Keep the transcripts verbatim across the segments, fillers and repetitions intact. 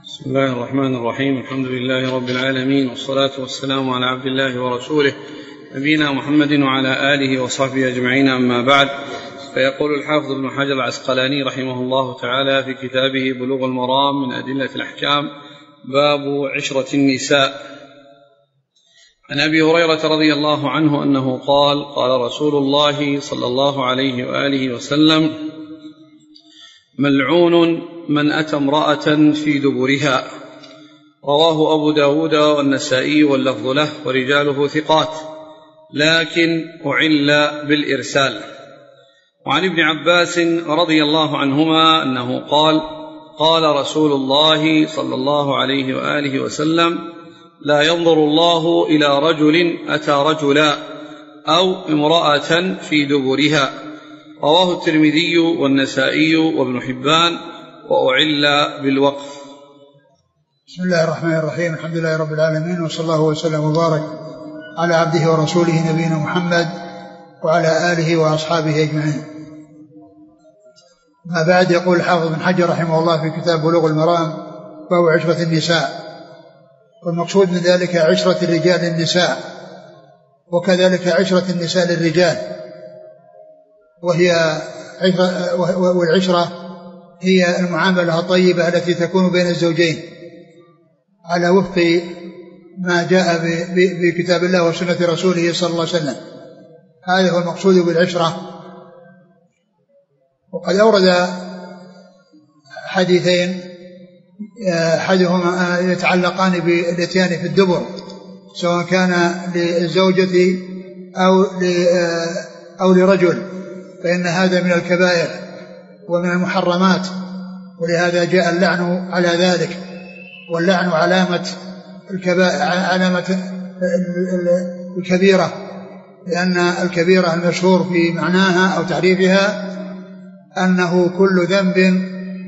بسم الله الرحمن الرحيم. الحمد لله رب العالمين، والصلاة والسلام على عبد الله ورسوله نبينا محمد وعلى آله وصحبه أجمعين، أما بعد. فيقول الحافظ ابن حجر العسقلاني رحمه الله تعالى في كتابه بلوغ المرام من أدلة الأحكام: باب عشرة النساء. عن أبي هريرة رضي الله عنه أنه قال: قال رسول الله صلى الله عليه وآله وسلم: ملعون من أتى امرأة في دبرها. رواه أبو داود والنسائي واللفظ له ورجاله ثقات، لكن أعل بالإرسال. وعن ابن عباس رضي الله عنهما أنه قال: قال رسول الله صلى الله عليه وآله وسلم: لا ينظر الله إلى رجل أتى رجلا أو امرأة في دبرها. رواه الترمذي والنسائي وابن حبان، وأعل بالوقف. بسم الله الرحمن الرحيم. الحمد لله رب العالمين، وصلى الله وسلم وبارك على عبده ورسوله نبينا محمد وعلى آله وأصحابه أجمعين. ما بعد، يقول الحافظ بن حجر رحمه الله في كتاب بلوغ المرام: باب عشرة النساء. والمقصود من ذلك عشرة الرجال للنساء، وكذلك عشرة النساء للرجال، وهي والعشرة هي المعاملة الطيبة التي تكون بين الزوجين على وفق ما جاء بكتاب الله وسنة رسوله صلى الله عليه وسلم. هذا هو المقصود بالعشرة. وقد أورد حديثين، أحدهما يتعلقان بالاتيان في الدبر، سواء كان للزوجة أو أو لرجل، فإن هذا من الكبائر ومن المحرمات، ولهذا جاء اللعن على ذلك. واللعن علامة الكبائر، علامة الكبيرة، لأن الكبيرة المشهور في معناها أو تعريفها أنه كل ذنب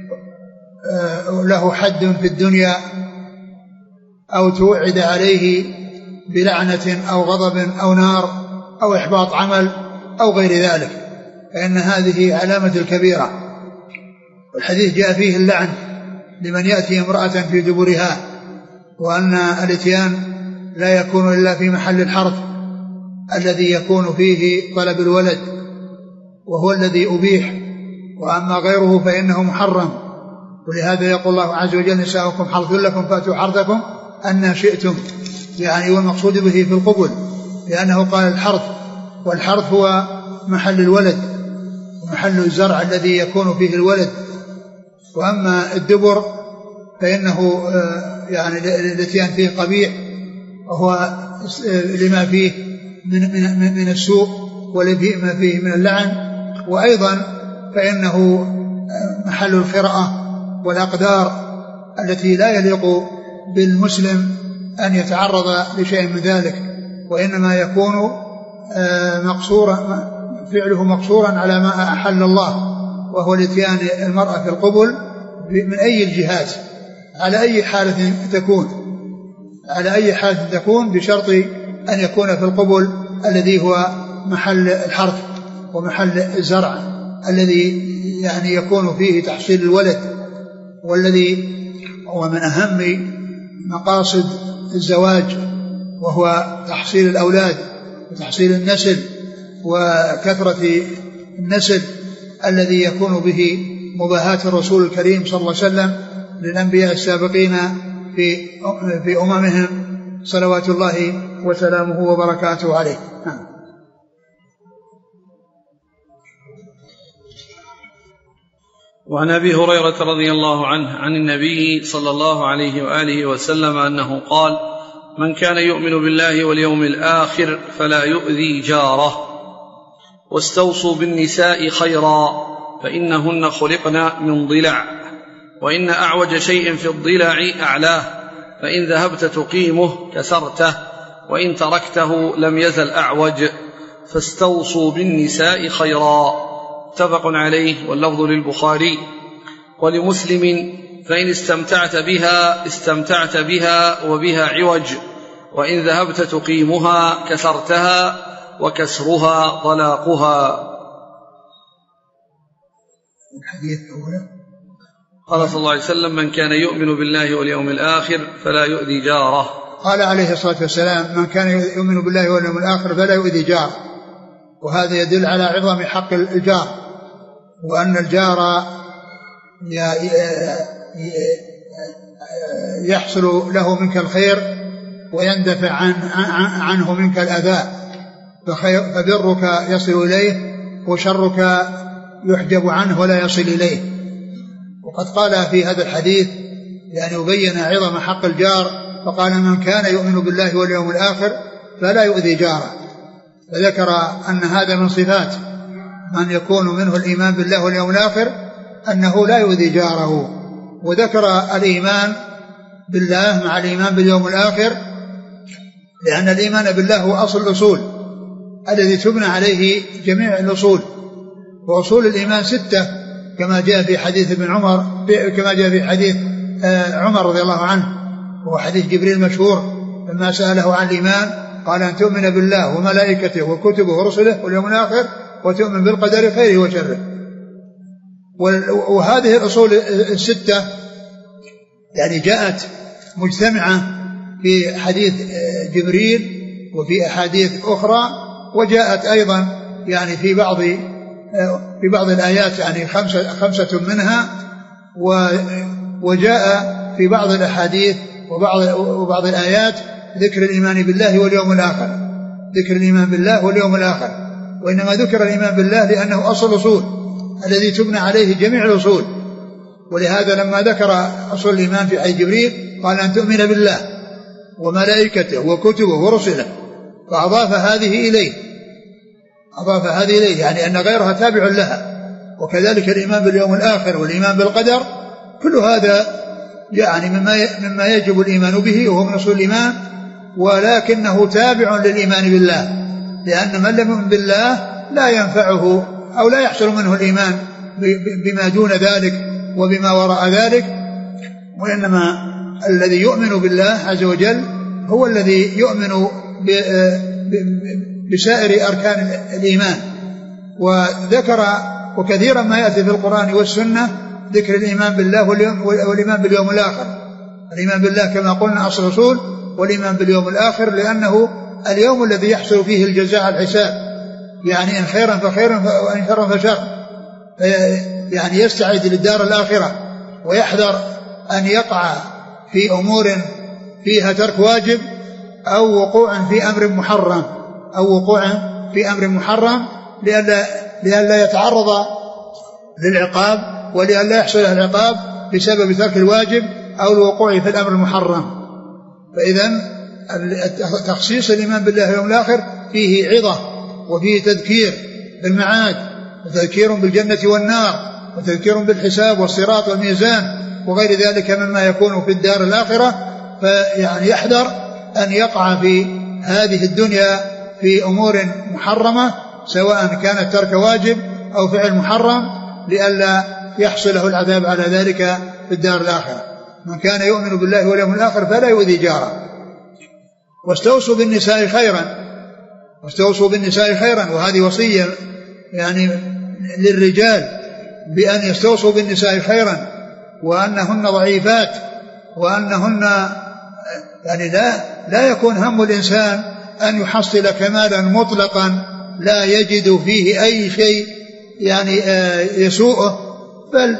له حد في الدنيا أو توعد عليه بلعنة أو غضب أو نار أو إحباط عمل أو غير ذلك، فإن هذه علامة الكبيرة. والحديث جاء فيه اللعن لمن يأتي امرأة في دبرها، وأن الاتيان لا يكون إلا في محل الحرث الذي يكون فيه طلب الولد، وهو الذي أبيح، وأما غيره فإنه محرم. ولهذا يقول الله عز وجل: نساؤكم حرث لكم فأتوا حرثكم أن شئتم، يعني والمقصود به في القبل، لأنه قال الحرث، والحرث هو محل الولد ومحل الزرع الذي يكون فيه الولد. وأما الدبر فإنه يعني الاتيان فيه قبيح، وهو لما فيه من, من, من السوء ولما فيه من اللعن، وأيضا فإنه محل الخرأة والأقدار التي لا يليق بالمسلم أن يتعرض لشيء من ذلك، وإنما يكون مقصورا فعله مقصورا على ما أحل الله، وهو الاتيان المرأة في القبل من أي الجهات، على أي حالة تكون على أي حالة تكون بشرط أن يكون في القبل الذي هو محل الحرث ومحل الزرع الذي يعني يكون فيه تحصيل الولد، والذي هو من أهم مقاصد الزواج، وهو تحصيل الأولاد وتحصيل النسل وكثرة النسل الذي يكون به مباهاة الرسول الكريم صلى الله عليه وسلم للأنبياء السابقين في في أممهم صلوات الله وسلامه وبركاته عليه. وعن أبي هريرة رضي الله عنه عن النبي صلى الله عليه وآله وسلم أنه قال: من كان يؤمن بالله واليوم الآخر فلا يؤذي جاره. واستوصوا بالنساء خيرا، فإنهن خلقن من ضلع، وإن أعوج شيء في الضلع أعلاه، فإن ذهبت تقيمه كسرته، وإن تركته لم يزل أعوج. فاستوصوا بالنساء خيرا. متفق عليه، واللفظ للبخاري. ولمسلم: فإن استمتعت بها استمتعت بها وبها عوج، وإن ذهبت تقيمها كسرتها، وكسرها طلاقها. الحديث أولا قال صلى الله عليه وسلم: من كان يؤمن بالله واليوم الآخر فلا يؤذي جاره. قال عليه الصلاة والسلام: من كان يؤمن بالله واليوم الآخر فلا يؤذي جاره. وهذا يدل على عظم حق الجار، وأن الجار يحصل له منك الخير ويندفع عن عنه منك الأذى، فبرك يصل إليه وشرك يحجب عنه ولا يصل إليه. وقد قال في هذا الحديث يعني يبين عظم حق الجار، فقال: من كان يؤمن بالله واليوم الآخر فلا يؤذي جاره. فذكر أن هذا من صفات من يكون منه الإيمان بالله واليوم الآخر أنه لا يؤذي جاره. وذكر الإيمان بالله مع الإيمان باليوم الآخر، لأن الإيمان بالله هو أصل الأصول الذي تبنى عليه جميع الأصول. وأصول الإيمان ستة كما جاء في حديث ابن عمر، كما جاء في حديث عمر رضي الله عنه، وهو حديث جبريل المشهور لما سأله عن الإيمان قال: أن تؤمن بالله وملائكته وكتبه ورسله واليوم الآخر وتؤمن بالقدر خيره وشره. وهذه الأصول الستة يعني جاءت مجتمعة في حديث جبريل وفي أحاديث أخرى، وجاءت أيضا يعني في بعض في بعض الآيات يعني خمسة, خمسة منها، وجاء في بعض الأحاديث وبعض, وبعض الآيات ذكر الإيمان بالله واليوم الآخر، ذكر الإيمان بالله واليوم الآخر. وإنما ذكر الإيمان بالله لأنه أصل الأصول الذي تبنى عليه جميع الأصول. ولهذا لما ذكر أصل الإيمان في حديث جبريل قال: أن تؤمن بالله وملائكته وكتبه ورسله، فأضاف هذه إليه، أضاف هذه إليه يعني أن غيرها تابع لها. وكذلك الإيمان باليوم الآخر والإيمان بالقدر، كل هذا يعني مما مما يجب الإيمان به وهو من أصول الإيمان، ولكنه تابع للإيمان بالله، لأن من لم يؤمن بالله لا ينفعه أو لا يحصل منه الإيمان بما دون ذلك وبما وراء ذلك. وإنما الذي يؤمن بالله عز وجل هو الذي يؤمن بسائر أركان الإيمان. وذكر وكثيرا ما يأتي في القرآن والسنة ذكر الإيمان بالله والإيمان باليوم الآخر. الإيمان بالله كما قلنا أصل الأصول، والإيمان باليوم الآخر لأنه اليوم الذي يحصل فيه الجزاء على الحساب، يعني إن خيرا فخير وإن شرا فشر، يعني يستعد للدار الآخرة ويحذر أن يقع في أمور فيها ترك واجب أو وقوع في أمر محرم أو وقوع في أمر محرم لئلا لئلا يتعرض للعقاب ولئلا يحصل العقاب بسبب ترك الواجب أو الوقوع في الأمر المحرم. فإذن تخصيص الإيمان بالله واليوم الآخر فيه عظة وفيه تذكير بالمعاد وتذكير بالجنة والنار وتذكير بالحساب والصراط والميزان وغير ذلك مما يكون في الدار الآخرة. فيعني يحذر أن يقع في هذه الدنيا في أمور محرمة سواء كانت ترك واجب أو فعل محرم لئلا يحصل له العذاب على ذلك في الدار الآخرة. من كان يؤمن بالله واليوم الآخر فلا يؤذي جاره. واستوصوا بالنساء خيرا، واستوصوا بالنساء خيرا، وهذه وصية يعني للرجال بأن يستوصوا بالنساء خيرا، وأنهن ضعيفات، وأنهن يعني لا لا يكون هم الإنسان أن يحصل كمالا مطلقا لا يجد فيه أي شيء يعني يسوءه، بل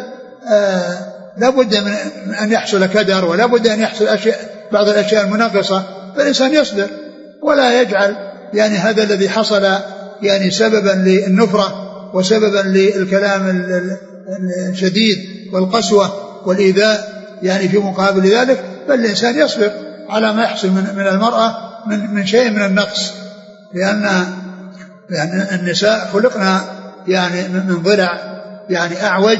لا بد من أن يحصل كدر ولا بد أن يحصل أشياء بعض الأشياء المنغصة، فالإنسان يصبر ولا يجعل يعني هذا الذي حصل يعني سببا للنفرة وسببا للكلام الشديد والقسوة والإيذاء يعني في مقابل ذلك، بل الإنسان يصبر على ما يحصل من, من المرأة من, من شيء من النقص، لأن يعني النساء خلقنا يعني من ضلع يعني أعوج،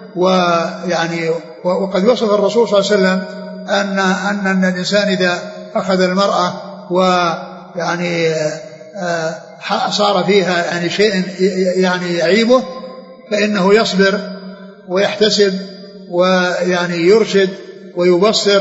ويعني وقد وصف الرسول صلى الله عليه وسلم أن أن, أن الإنسان إذا أخذ المرأة ويعني صار فيها يعني شيء يعني يعيبه فإنه يصبر ويحتسب ويعني يرشد ويبصر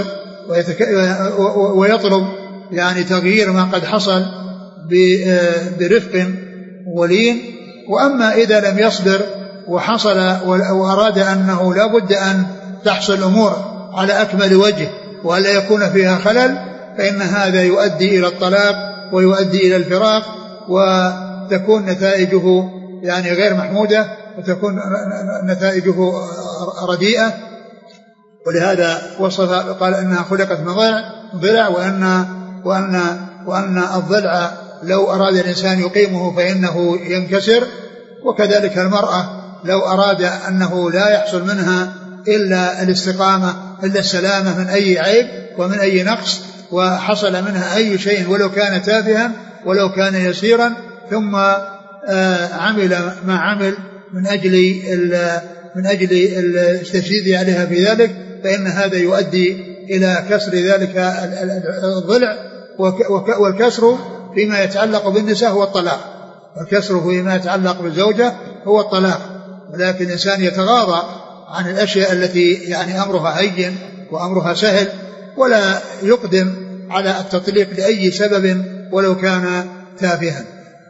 ويطلب يعني تغيير ما قد حصل برفق ولين. وأما إذا لم يصبر وحصل وأراد أنه لا بد أن تحصل الأمور على أكمل وجه وألا يكون فيها خلل، فإن هذا يؤدي إلى الطلاق ويؤدي إلى الفراق، وتكون نتائجه يعني غير محمودة، وتكون نتائجه رديئة. ولهذا وصف قال إنها خلقت من ضلع، وأن وأن وأن الضلع لو أراد الإنسان يقيمه فإنه ينكسر، وكذلك المرأة لو أراد أنه لا يحصل منها إلا الاستقامة إلا السلامة من أي عيب ومن أي نقص، وحصل منها أي شيء ولو كان تافها ولو كان يسيرا، ثم عمل ما عمل من أجل من أجل التشديد عليها في ذلك، فإن هذا يؤدي إلى كسر ذلك الضلع. والكسر فيما يتعلق بالنساء هو الطلاق، والكسر فيما يتعلق بالزوجة هو الطلاق. ولكن الإنسان يتغاضى عن الأشياء التي يعني أمرها هين وأمرها سهل، ولا يقدم على التطليق لأي سبب ولو كان تافها.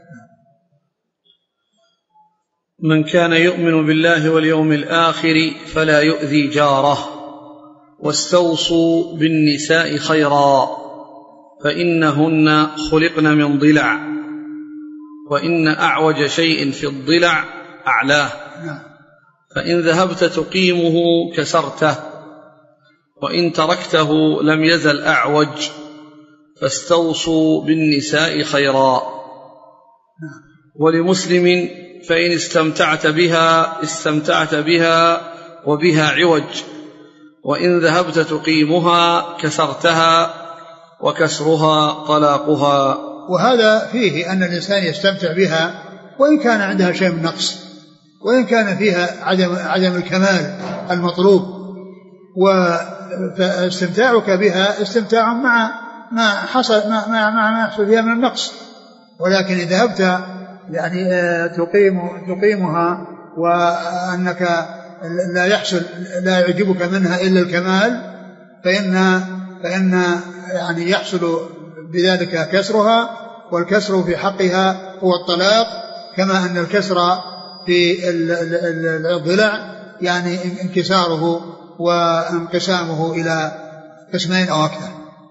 من كان يؤمن بالله واليوم الآخر فلا يؤذي جاره، واستوصوا بالنساء خيرا فإنهن خلقن من ضلع، وإن أعوج شيء في الضلع أعلاه، فإن ذهبت تقيمه كسرته، وإن تركته لم يزل أعوج، فاستوصوا بالنساء خيرا. ولمسلم فإن استمتعت بها استمتعت بها وبها عوج، وإن ذهبت تقيمها كسرتها، وكسرها طلاقها. وهذا فيه أن الإنسان يستمتع بها وإن كان عندها شيء من نقص، وإن كان فيها عدم, عدم الكمال المطلوب، واستمتاعك بها استمتاع مع ما حصل ما, ما, ما يحصل فيها من النقص. ولكن إذا ذهبت يعني تقيم تقيمها وأنك لا يحصل لا يعجبك منها إلا الكمال، فإن فإن يعني يحصل بذلك كسرها، والكسر في حقها هو الطلاق، كما أن الكسر في الضلع يعني انكساره وانقسامه إلى قسمين أو أكثر.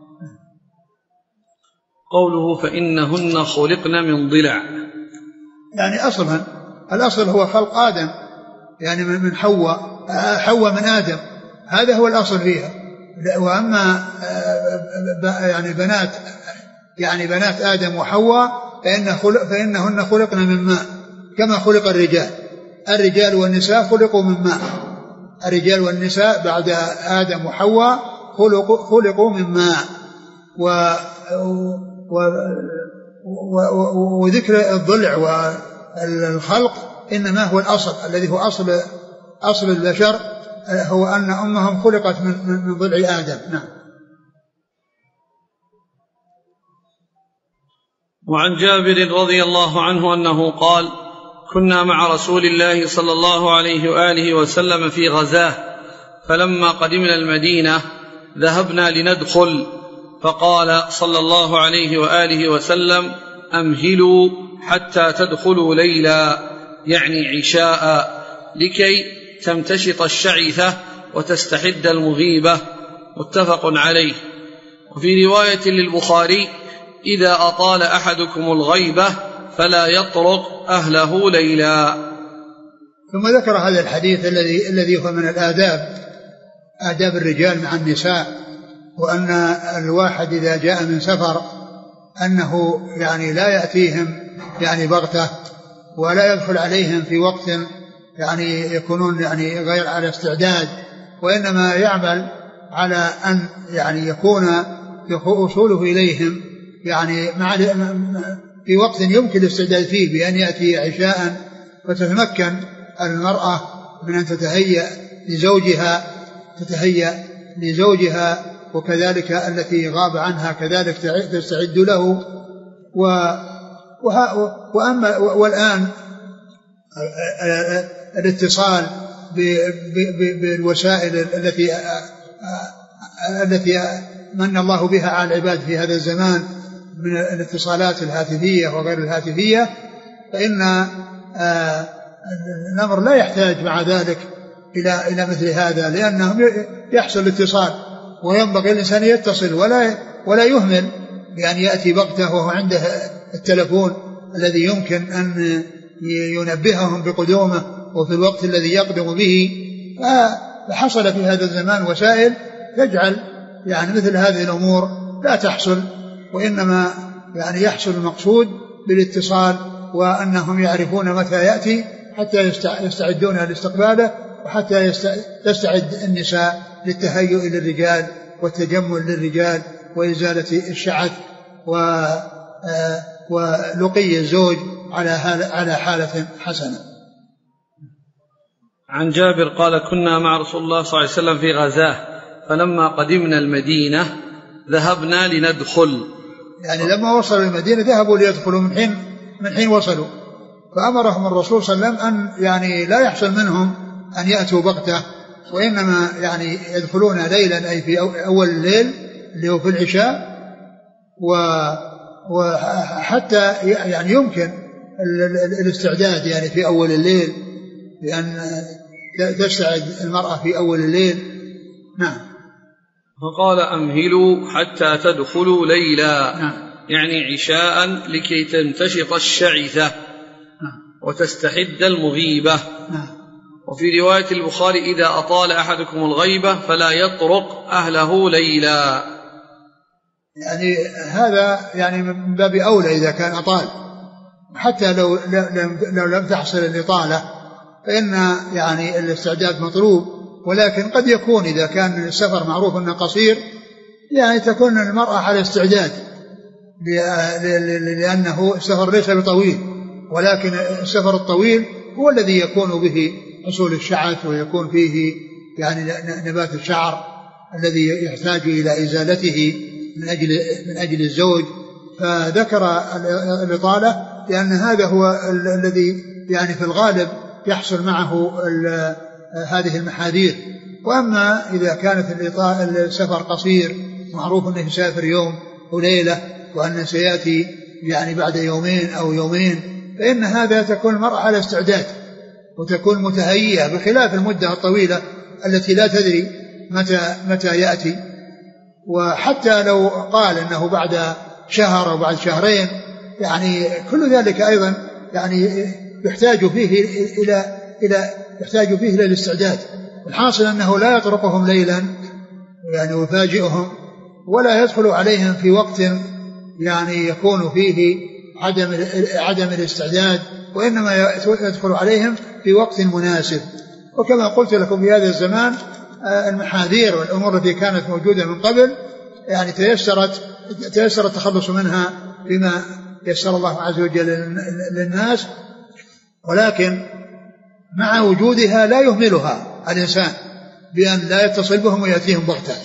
قوله فإنهن خلقن من ضلع، يعني أصلا الأصل هو خلق آدم، يعني من حواء حواء من آدم، هذا هو الأصل فيها. وأما يعني بنات يعني بنات آدم وحواء فإن خلق فإنهن خلقن من ماء، كما خلق الرجال. الرجال والنساء خلقوا من ماء، الرجال والنساء بعد آدم وحواء خلقوا, خلقوا من ماء. و و وذكر الضلع والخلق إنما هو الأصل الذي هو أصل أصل البشر، هو أن أمهم خلقت من, من ضلع آدم. نعم. وعن جابر رضي الله عنه أنه قال: كنا مع رسول الله صلى الله عليه وآله وسلم في غزاه، فلما قدمنا المدينة ذهبنا لندخل، فقال صلى الله عليه وآله وسلم: أمهلوا حتى تدخلوا ليلا، يعني عشاء، لكي تمتشط الشعثة وتستحد المغيبة. متفق عليه. وفي رواية للبخاري: إذا أطال أحدكم الغيبة فلا يطرق أهله ليلا. ثم ذكر هذا الحديث الذي الذي هو من الآداب، آداب الرجال مع النساء، وأن الواحد إذا جاء من سفر أنه يعني لا يأتيهم يعني بغتة، ولا يدخل عليهم في وقت يعني يكونون يعني غير على استعداد، وإنما يعمل على أن يعني يكون وصوله إليهم يعني مع في وقت يمكن الاستعداد فيه، بأن يأتي عشاء، فتتمكن المرأة من أن تتهيأ لزوجها تتهيأ لزوجها وكذلك التي غاب عنها كذلك تستعد له. وأما والآن الاتصال بالوسائل التي التي من الله بها على العباد في هذا الزمان من الاتصالات الهاتفية وغير الهاتفية، فإن الأمر لا يحتاج مع ذلك إلى إلى مثل هذا، لأنهم يحصل الاتصال، وينبغي الإنسان يتصل ولا ولا يهمل بأن يأتي بغته وهو عنده التلفون الذي يمكن أن ينبههم بقدومه وفي الوقت الذي يقدم به. فحصل في هذا الزمان وسائل تجعل يعني مثل هذه الأمور لا تحصل، وإنما يعني يحصل المقصود بالاتصال، وأنهم يعرفون متى يأتي حتى يستعدون لاستقباله، وحتى تستعد النساء للتهيؤ للرجال والتجمل للرجال وإزالة الشعث ولقي الزوج على حالة حسنة. عن جابر قال: كنا مع رسول الله صلى الله عليه وسلم في غزاه، فلما قدمنا المدينة ذهبنا لندخل. يعني لما وصلوا المدينة ذهبوا ليدخلوا من حين من حين وصلوا، فأمرهم الرسول صلى الله عليه وسلم أن يعني لا يحصل منهم أن يأتوا بغتة، وإنما يعني يدخلون ليلا أي في أول الليل اللي هو في العشاء، وحتى يعني يمكن الاستعداد يعني في أول الليل، بأن تستعد المرأة في أول الليل. نعم. فقال: أمهلوا حتى تدخلوا ليلا. نعم. يعني عشاء لكي تنتشط الشعثة. نعم. وتستحد المغيبة. نعم. وفي رواية البخاري: إذا أطال أحدكم الغيبة فلا يطرق أهله ليلا. يعني هذا يعني من باب أولى إذا كان أطال، حتى لو لو لم تحصل الإطالة فإن يعني الاستعداد مطلوب، ولكن قد يكون إذا كان السفر معروف أنه قصير يعني تكون المرأة على استعداد، لأنه السفر ليس بطويل، ولكن السفر الطويل هو الذي يكون به حصول الشعث، ويكون فيه يعني نبات الشعر الذي يحتاج إلى إزالته من أجل من أجل الزوج. فذكر الإطالة لأن هذا هو الذي يعني في الغالب يحصل معه هذه المحاذير. وأما إذا كانت السفر قصير معروف أنه يسافر يوم وليلة وأنه سيأتي يعني بعد يومين أو يومين، فإن هذا تكون المرأة على استعداد وتكون متهيئة، بخلاف المدة الطويلة التي لا تدري متى متى يأتي. وحتى لو قال أنه بعد شهر أو بعد شهرين يعني كل ذلك أيضا يعني يحتاج فيه إلى إلى يحتاج فيه إلى الاستعداد. الحاصل أنه لا يطرقهم ليلا يعني ويفاجئهم، ولا يدخل عليهم في وقت يعني يكون فيه عدم عدم الاستعداد، وإنما يدخل عليهم في وقت مناسب. وكما قلت لكم في هذا الزمان المحاذير والأمور التي كانت موجودة من قبل يعني تيسرت تيسر التخلص منها بما يسر الله عز وجل للناس، ولكن مع وجودها لا يهملها الإنسان بأن لا يتصل بهم ويأتيهم بغتة.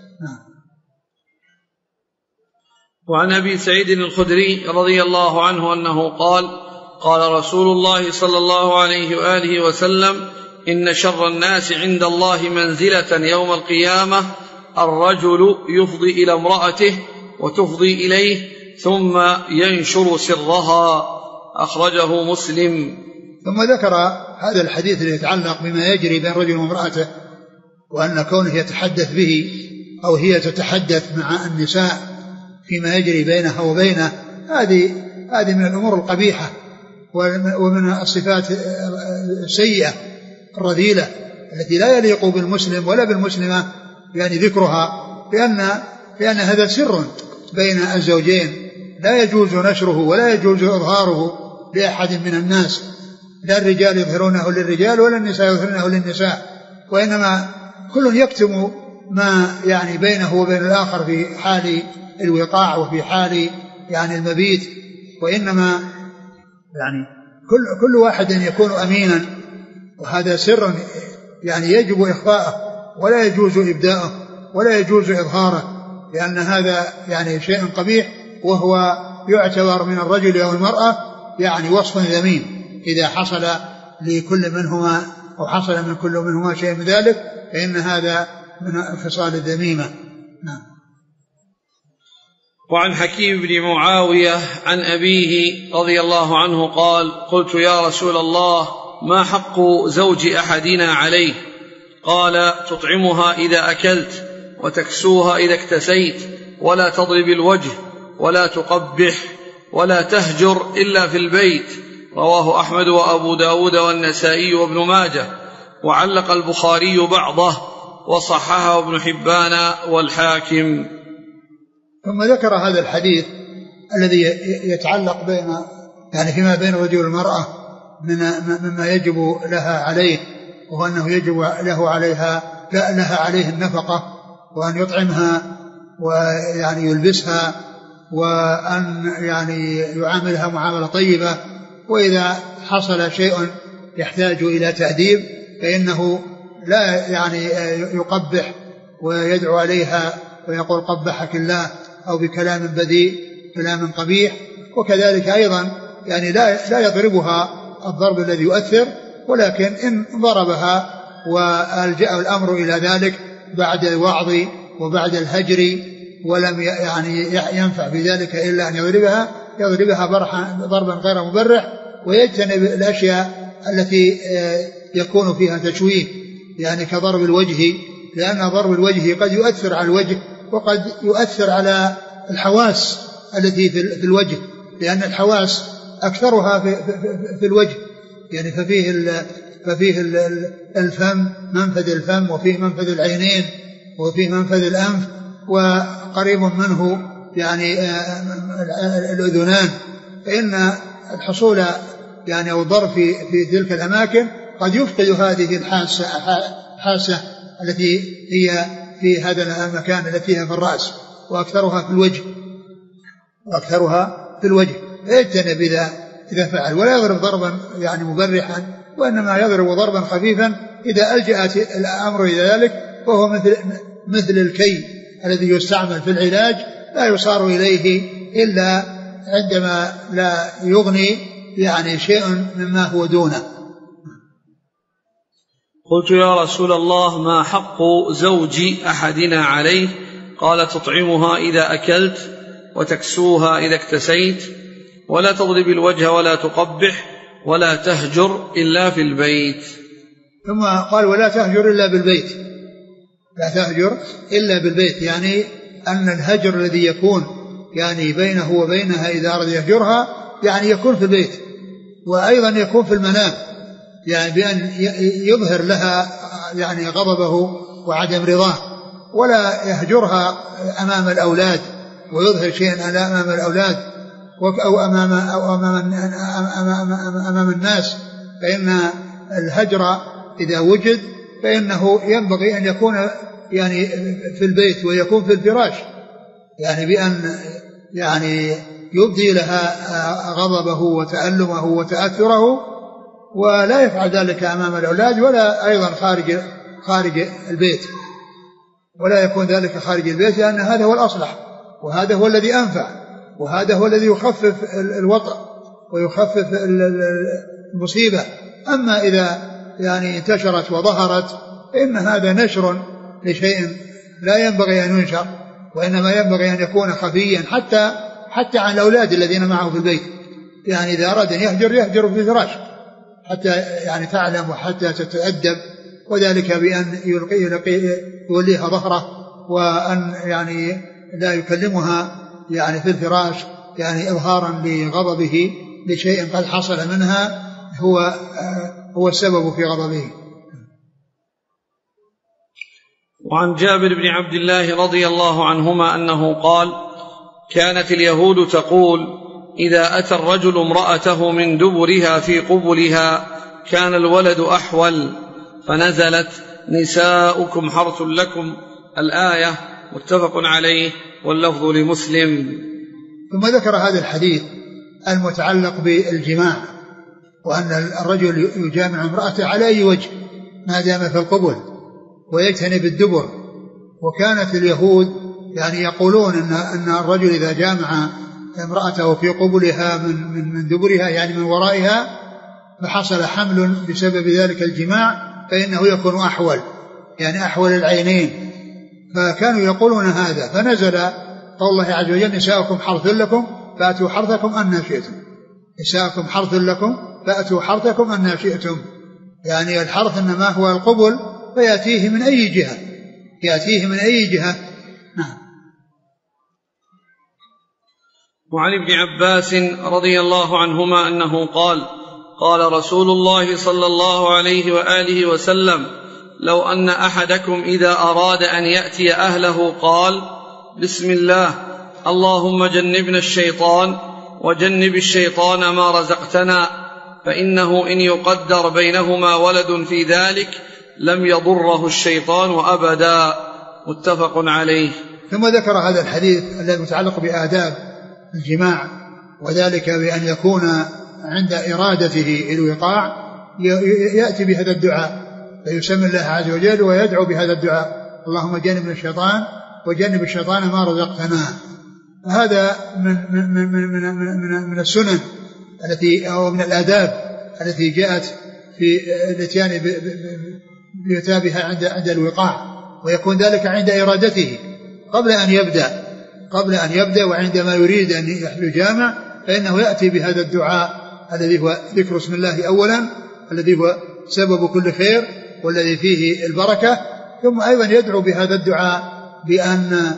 وعن أبي سعيد الخدري رضي الله عنه أنه قال: قال رسول الله صلى الله عليه وآله وسلم: إن شر الناس عند الله منزلة يوم القيامة الرجل يفضي إلى امرأته وتفضي إليه ثم ينشر سرها. أخرجه مسلم. ثم ذكر هذا الحديث الذي يتعلق بما يجري بين رجل وامرأته، وأن كونه يتحدث به أو هي تتحدث مع النساء فيما يجري بينها وبينه، هذه هذه من الأمور القبيحة ومن الصفات السيئة الرذيلة التي لا يليق بالمسلم ولا بالمسلمة يعني ذكرها، لأن لأن هذا سر بين الزوجين لا يجوز نشره ولا يجوز إظهاره لأحد من الناس، لا الرجال يظهرونه للرجال ولا النساء يظهرونه للنساء، وإنما كل يكتم ما يعني بينه وبين الآخر في حال الوقاع وفي حال يعني المبيت، وإنما يعني كل كل واحد يكون أمينا، وهذا سر يعني يجب إخفاءه ولا يجوز إبداءه ولا يجوز إظهاره، لأن هذا يعني شيء قبيح، وهو يعتبر من الرجل أو المرأة يعني وصف ذميم إذا حصل لكل منهما أو حصل من كل منهما شيء من ذلك، فإن هذا من الخصال الذميمة. نعم. وعن حكيم بن معاوية عن أبيه رضي الله عنه قال: قلت يا رسول الله ما حق زوج أحدنا عليه؟ قال: تطعمها إذا أكلت وتكسوها إذا اكتسيت ولا تضرب الوجه ولا تقبح ولا تهجر إلا في البيت. رواه أحمد وأبو داود والنسائي وابن ماجه، وعلق البخاري بعضه وصححه ابن حبان والحاكم. ثم ذكر هذا الحديث الذي يتعلق بين يعني فيما بين الرجل والمرأة مما يجب لها عليه، وهو أنه يجب له عليها لها عليه النفقة، وأن يطعمها ويعني يلبسها، وأن يعني يعاملها معاملة طيبة. وإذا حصل شيء يحتاج إلى تأديب فإنه لا يعني يقبح ويدعو عليها ويقول قبحك الله أو بكلام بذيء كلام قبيح. وكذلك أيضا يعني لا لا يضربها الضرب الذي يؤثر، ولكن إن ضربها والجأ الأمر إلى ذلك بعد الوعظ وبعد الهجر ولم يعني ينفع في ذلك إلا أن يضربها يضربها ضربا غير مبرح، ويجتنب الأشياء التي يكون فيها تشويه يعني كضرب الوجه، لأن ضرب الوجه قد يؤثر على الوجه وقد يؤثر على الحواس التي في الوجه، لأن الحواس أكثرها في, في, في الوجه يعني ففيه, ففيه الفم منفذ الفم، وفيه منفذ العينين، وفيه منفذ الأنف، وقريب منه يعني الأذنان. فإن الحصول يعني أو الضرب في, في تلك الأماكن قد يفقد هذه الحاسة حاسة التي هي في هذا المكان التي فيها في الرأس، وأكثرها في الوجه وأكثرها في الوجه فيجتنب إذا إذا فعل، ولا يضرب ضربا يعني مبرحا، وإنما يضرب ضربا خفيفا إذا ألجأت الأمر إلى ذلك، وهو مثل مثل الكي الذي يستعمل في العلاج لا يصار إليه إلا عندما لا يغني يعني شيء مما هو دونه. قلت: يا رسول الله، ما حق زوج أحدنا عليه؟ قال: تطعمها إذا أكلت وتكسوها إذا اكتسيت ولا تضرب الوجه ولا تقبح ولا تهجر إلا في البيت. ثم قال: ولا تهجر إلا بالبيت، لا تهجر إلا بالبيت، يعني أن الهجر الذي يكون يعني بينه وبينها إذا أراد يهجرها يعني يكون في البيت، وأيضا يكون في المنام، يعني بأن يظهر لها يعني غضبه وعدم رضاه، ولا يهجرها أمام الأولاد ويظهر شيئا أمام الأولاد أو أمام, أو أمام, أمام, أمام الناس. فإن الهجر إذا وجد فإنه ينبغي أن يكون يعني في البيت ويكون في الفراش، يعني بأن يعني يبدي لها غضبه وتألمه وتأثره، ولا يفعل ذلك أمام الأولاد ولا أيضا خارج خارج البيت، ولا يكون ذلك خارج البيت، لأن هذا هو الأصلح، وهذا هو الذي أنفع، وهذا هو الذي يخفف الوطأ ويخفف المصيبة. أما إذا يعني انتشرت وظهرت فإن هذا نشر لشيء لا ينبغي أن ينشر، وإنما ينبغي أن يكون خفيا حتى حتى عن الأولاد الذين معه في البيت. يعني إذا أراد أن يهجر يهجر في الفراش حتى يعني تعلم وحتى تتأدب، وذلك بأن يلقي يلقي يوليها ظهره، وأن يعني لا يكلمها يعني في الفراش يعني إظهارا لغضبه لشيء قد حصل منها هو هو السبب في غضبه. وعن جابر بن عبد الله رضي الله عنهما أنه قال: كانت اليهود تقول: إذا أتى الرجل امرأته من دبرها في قبلها كان الولد أحول، فنزلت: نساؤكم حرث لكم، الآية، متفق عليه واللفظ لمسلم. ثم ذكر هذا الحديث المتعلق بالجماع، وأن الرجل يجامع امرأته على أي وجه ما دام في القبل ويجتنب الدبر. وكانت اليهود يعني يقولون إن, أن الرجل إذا جامع امرأته في قبلها من, من, من دبرها يعني من ورائها فحصل حمل بسبب ذلك الجماع فإنه يكون أحول، يعني أحول العينين. فكانوا يقولون هذا، فنزل قول الله عز وجل: نساؤكم حرث لكم فأتوا حرثكم أن شئتم. نساؤكم حرث لكم فأتوا حرثكم أن شئتم، يعني الحرث إنما هو القبل فيأتيه من أي جهة يأتيه من أي جهة. نعم. وعن ابن عباس رضي الله عنهما أنه قال قال رسول الله صلى الله عليه وآله وسلم لو أن أحدكم إذا أراد أن يأتي أهله قال بسم الله اللهم جنبنا الشيطان وجنب الشيطان ما رزقتنا فإنه إن يقدر بينهما ولد في ذلك لم يضره الشيطان أبدا. متفق عليه. ثم ذكر هذا الحديث الذي يتعلق بآداب الجماع، وذلك بأن يكون عند إرادته الوقاع يأتي بهذا الدعاء فيسمي الله عز وجل ويدعو بهذا الدعاء اللهم جنبنا الشيطان وجنب الشيطان ما رزقتنا. هذا من من من من من, من السنن التي أو من الآداب التي جاءت في الاتيان بيتابها عند عند الوقاع، ويكون ذلك عند إرادته قبل أن يبدأ قبل أن يبدأ وعندما يريد أن يجامع فإنه يأتي بهذا الدعاء الذي هو ذكر اسم الله أولا الذي هو سبب كل خير والذي فيه البركة، ثم أيضا يدعو بهذا الدعاء بأن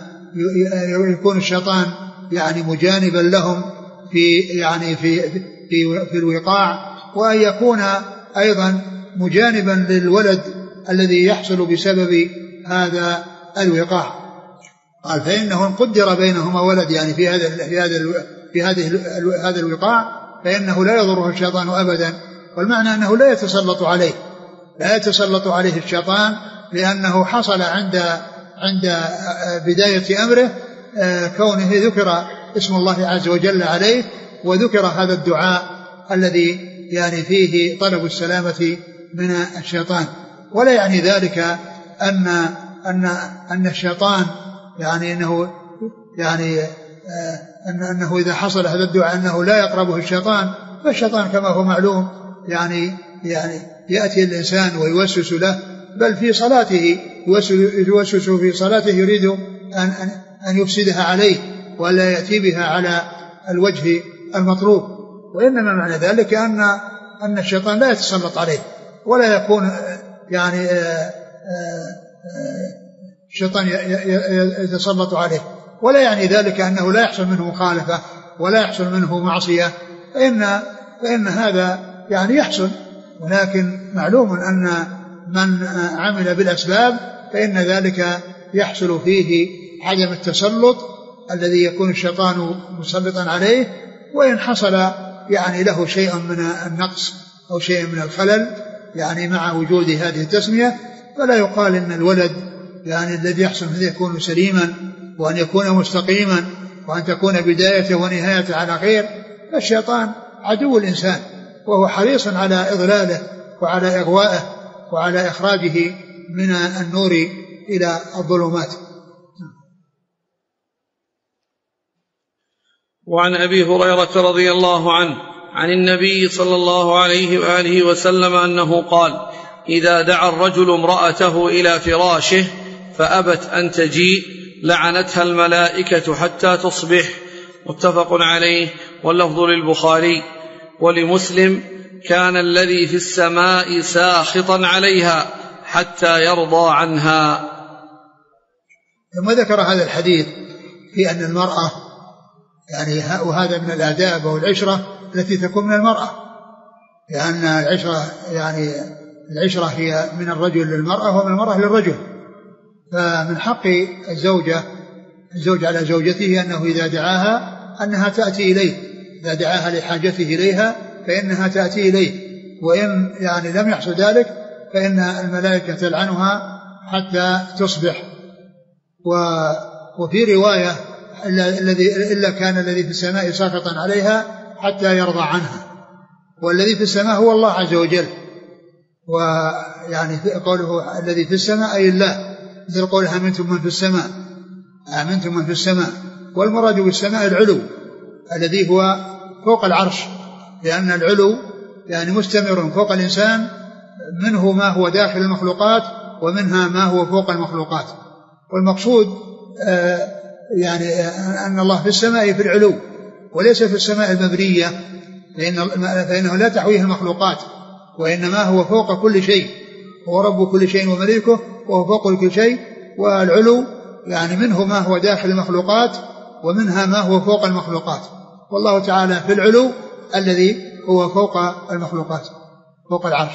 يكون الشيطان يعني مجانبا لهم في يعني في في في الوقاع، وأن يكون أيضا مجانبا للولد الذي يحصل بسبب هذا الوقاع. قال فإنه إن قدر بينهما ولد يعني في هذا في هذا في هذه هذا الوقاع فإنه لا يضره الشيطان أبدا، والمعنى أنه لا يتسلط عليه لا يتسلط عليه الشيطان لأنه حصل عند عند بداية أمره كونه ذكر اسم الله عز وجل عليه وذكر هذا الدعاء الذي يعني فيه طلب السلامة من الشيطان. ولا يعني ذلك أن أن أن الشيطان يعني أنه يعني أن أنه إذا حصل هذا الدعاء أنه لا يقربه الشيطان، فالشيطان كما هو معلوم يعني يعني يأتي الإنسان ويوسوس له، بل في صلاته يوسوس في صلاته يريد أن أن يفسدها عليه ولا يأتي بها على الوجه المطلوب. وإنما معنى ذلك أن أن الشيطان لا يتسلط عليه ولا يكون يعني الشيطان يتسلط عليه، ولا يعني ذلك أنه لا يحصل منه مخالفة ولا يحصل منه معصية، فإن فإن هذا يعني يحصل، ولكن معلوم أن من عمل بالأسباب فإن ذلك يحصل فيه عدم التسلط الذي يكون الشيطان مسلطا عليه، وإن حصل يعني له شيء من النقص أو شيء من الخلل يعني مع وجود هذه التسمية، فلا يقال إن الولد يعني الذي يحصل منه يكون سليما وأن يكون مستقيما وأن تكون بدايته ونهايته على خير. فالشيطان عدو الإنسان وهو حريص على إضلاله وعلى إغوائه وعلى إخراجه من النور إلى الظلمات. وعن أبي هريرة رضي الله عنه عن النبي صلى الله عليه وآله وسلم أنه قال إذا دعا الرجل امرأته إلى فراشه فأبت أن تجيء لعنتها الملائكة حتى تصبح. متفق عليه، واللفظ للبخاري. ولمسلم كان الذي في السماء ساخطا عليها حتى يرضى عنها. ثم ذكر هذا الحديث في أن المرأة يعني وهذا من الآداب والعشرة التي تكون من المرأة، لأن العشرة يعني العشرة هي من الرجل للمرأة ومن المرأة للرجل، فمن حق الزوجة الزوج على زوجته أنه إذا دعاها أنها تأتي إليه، إذا دعاها لحاجته إليها فإنها تأتي إليه، وإن يعني لم يحصل ذلك فإن الملائكة تلعنها حتى تصبح. وفي رواية الذي إلا كان الذي في السماء ساخطا عليها حتى يرضى عنها، والذي في السماء هو الله عز وجل، ويعني قوله الذي في السماء أي الله، مثل قوله آمنتم من في السماء آمنتم من في السماء، والمراد بالسماء العلو الذي هو فوق العرش، لأن العلو يعني مستمر فوق الإنسان، منه ما هو داخل المخلوقات ومنها ما هو فوق المخلوقات. والمقصود آه يعني أن الله في السماء في العلو وليس في السماء المبنية، فإن فإنه لا تحويه المخلوقات، وإنما هو فوق كل شيء، هو رب كل شيء ومليكه وهو فوق كل شيء. والعلو يعني منه ما هو داخل المخلوقات ومنها ما هو فوق المخلوقات، والله تعالى في العلو الذي هو فوق المخلوقات فوق العرش.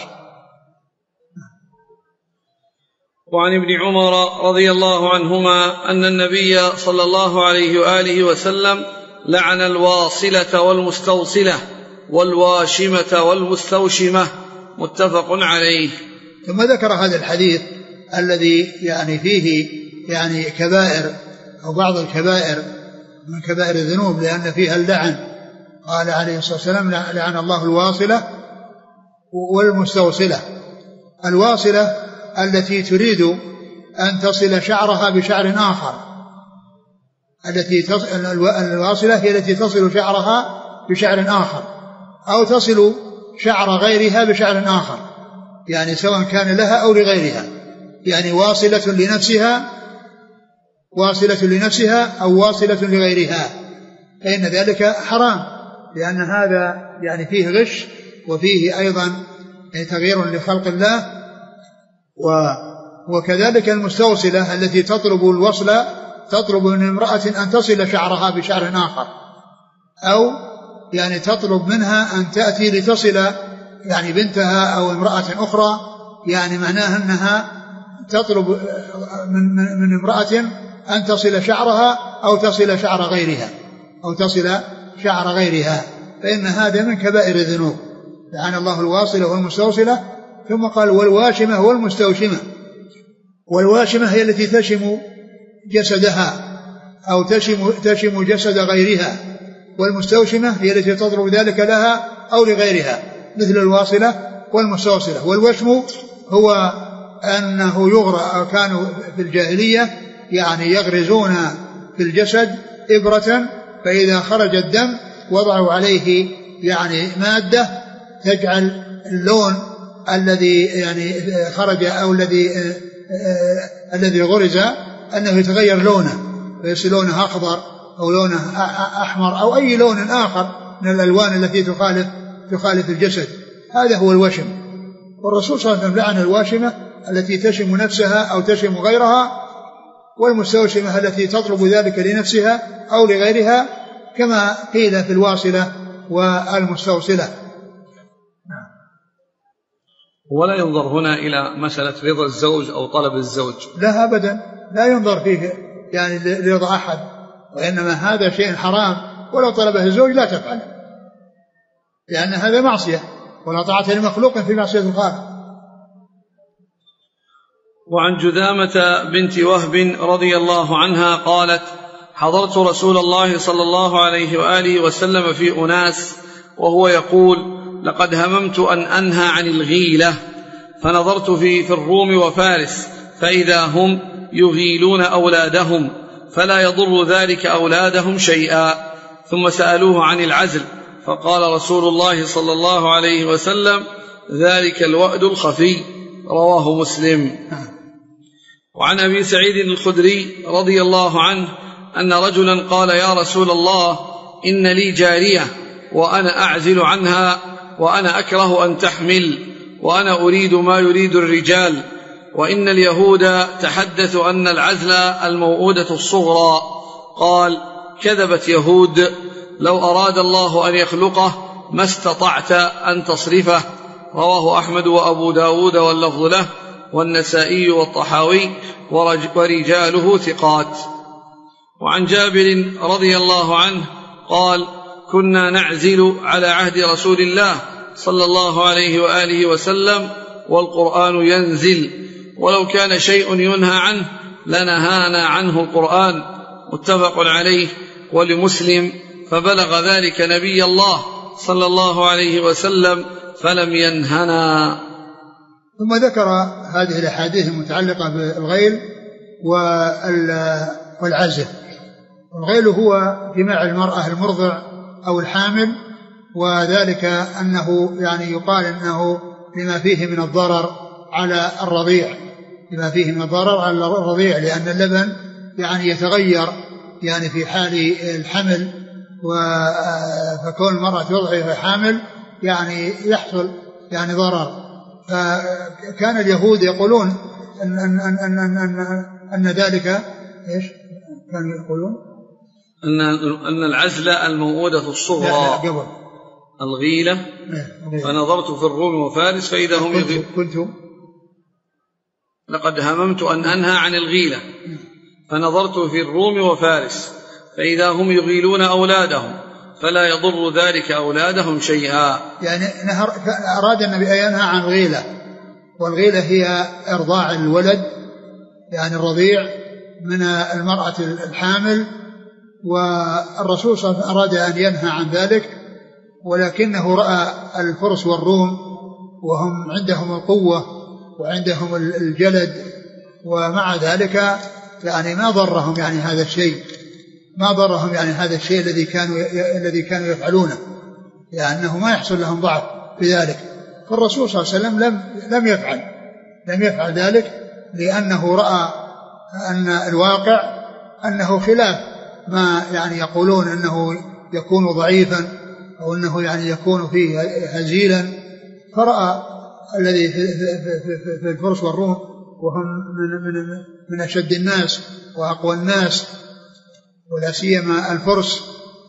وعن ابن عمر رضي الله عنهما أن النبي صلى الله عليه وآله وسلم لعن الواصلة والمستوصلة والواشمة والمستوشمة، متفق عليه. ثم ذكر هذا الحديث الذي يعني فيه يعني كبائر أو بعض الكبائر من كبائر الذنوب لأن فيها اللعن. قال عليه الصلاة والسلام لعن الله الواصلة والمستوصلة. الواصلة التي تريد أن تصل شعرها بشعر آخر، التي تصل الواصلة هي التي تصل شعرها بشعر آخر أو تصل شعر غيرها بشعر آخر، يعني سواء كان لها أو لغيرها، يعني واصلة لنفسها واصلة لنفسها أو واصلة لغيرها، فإن ذلك حرام، لأن هذا يعني فيه غش وفيه أيضا تغيير لخلق الله. وكذلك المستوصلة التي تطلب الوصل تطلب من امرأة أن تصل شعرها بشعر آخر، أو يعني تطلب منها أن تأتي لتصل يعني بنتها أو امرأة أخرى، يعني معناها أنها تطلب من, من امرأة أن تصل شعرها أو تصل شعر غيرها أو تصل شعر غيرها، فإن هذا من كبائر الذنوب. لعن الله الواصلة والمستوصلة. ثم قال والواشمة والمستوشمة. والواشمة هي التي تشم جسدها أو تشم, تشم جسد غيرها، والمستوشمة هي التي تضرب ذلك لها أو لغيرها مثل الواصلة والمستوصلة. والوشم هو أنه يغرى، كانوا في الجاهلية يعني يغرزون في الجسد إبرة، فإذا خرج الدم وضعوا عليه يعني مادة تجعل اللون الذي يعني خرج أو الذي الذي غرز أنه يتغير لونه فيصير لونه أخضر أو لونه أحمر أو أي لون آخر من الألوان التي تخالف تخالف الجسد. هذا هو الوشم. والرسول صلى الله عليه وسلم لعن الواشمة التي تشم نفسها أو تشم غيرها، والمستوشمة التي تطلب ذلك لنفسها أو لغيرها، كما قيل في الواصلة والمستوصلة. ولا ينظر هنا إلى مسألة رضا الزوج أو طلب الزوج، لا أبدا، لا ينظر فيه يعني لرضا أحد، وإنما هذا شيء حرام، ولو طلبه الزوج لا تفعل، لأن هذا معصية، ولا طاعة لمخلوق في معصية الخالق. وعن جذامة بنت وهب رضي الله عنها قالت: حضرت رسول الله صلى الله عليه وآله وسلم في أناس وهو يقول: لقد هممت أن أنهى عن الغيلة، فنظرت في في الروم وفارس فإذا هم يغيلون أولادهم فلا يضر ذلك أولادهم شيئا، ثم سألوه عن العزل فقال رسول الله صلى الله عليه وسلم: ذلك الوأد الخفي، رواه مسلم. وعن أبي سعيد الخدري رضي الله عنه أن رجلا قال: يا رسول الله، إن لي جارية وأنا أعزل عنها وأنا أكره أن تحمل وأنا أريد ما يريد الرجال، وإن اليهود تحدثوا أن العزل الموؤودة الصغرى. قال: كذبت يهود، لو أراد الله أن يخلقه ما استطعت أن تصرفه، رواه أحمد وأبو داود واللفظ له والنسائي والطحاوي ورجاله ثقات. وعن جابر رضي الله عنه قال: كنا نعزل على عهد رسول الله صلى الله عليه وآله وسلم والقرآن ينزل، ولو كان شيء ينهى عنه لنهانا عنه القرآن، متفق عليه. ولمسلم: فبلغ ذلك نبي الله صلى الله عليه وسلم فلم ينهنا. ثم ذكر هذه الأحاديث المتعلقة بالغيل والعزل. الغيل هو جماع المرأة المرضع أو الحامل، وذلك أنه يعني يقال أنه لما فيه من الضرر على الرضيع، لما فيه من الضرر على الرضيع، لأن اللبن يعني يتغير يعني في حال الحمل، فكون المرأة ترضع وهي حامل يعني يحصل يعني ضرر، فكان اليهود يقولون أن, أن, أن, أن, أن, أن, أن ذلك إيش كانوا يقولون أن, أن العزل الموؤودة الصغرى لا لا قبل الغيلة. فنظرت في الروم وفارس فإذا هم يغيلون. كنت لقد هممت أن أنهى عن الغيلة فنظرت في الروم وفارس فإذا هم يغيلون أولادهم فلا يضر ذلك أولادهم شيئا. يعني أراد النبي أن ينهى عن الغيلة، والغيلة هي إرضاع الولد يعني الرضيع من المرأة الحامل، والرسول صلى الله عليه وسلم أراد أن ينهى عن ذلك، ولكنه رأى الفرس والروم وهم عندهم القوة وعندهم الجلد، ومع ذلك يعني ما ضرهم يعني هذا الشيء ما ضرهم يعني هذا الشيء الذي كانوا الذي كانوا يفعلونه، يعني أنه ما يحصل لهم ضعف بذلك. فالرسول صلى الله عليه وسلم لم لم يفعل لم يفعل ذلك، لأنه رأى أن الواقع أنه خلاف ما يعني يقولون أنه يكون ضعيفا أو أنه يعني يكون فيه هزيلا. فرأى الذي في, في, في, في الفرس والروم وهم من, من, من أشد الناس وأقوى الناس ولا سيما الفرس،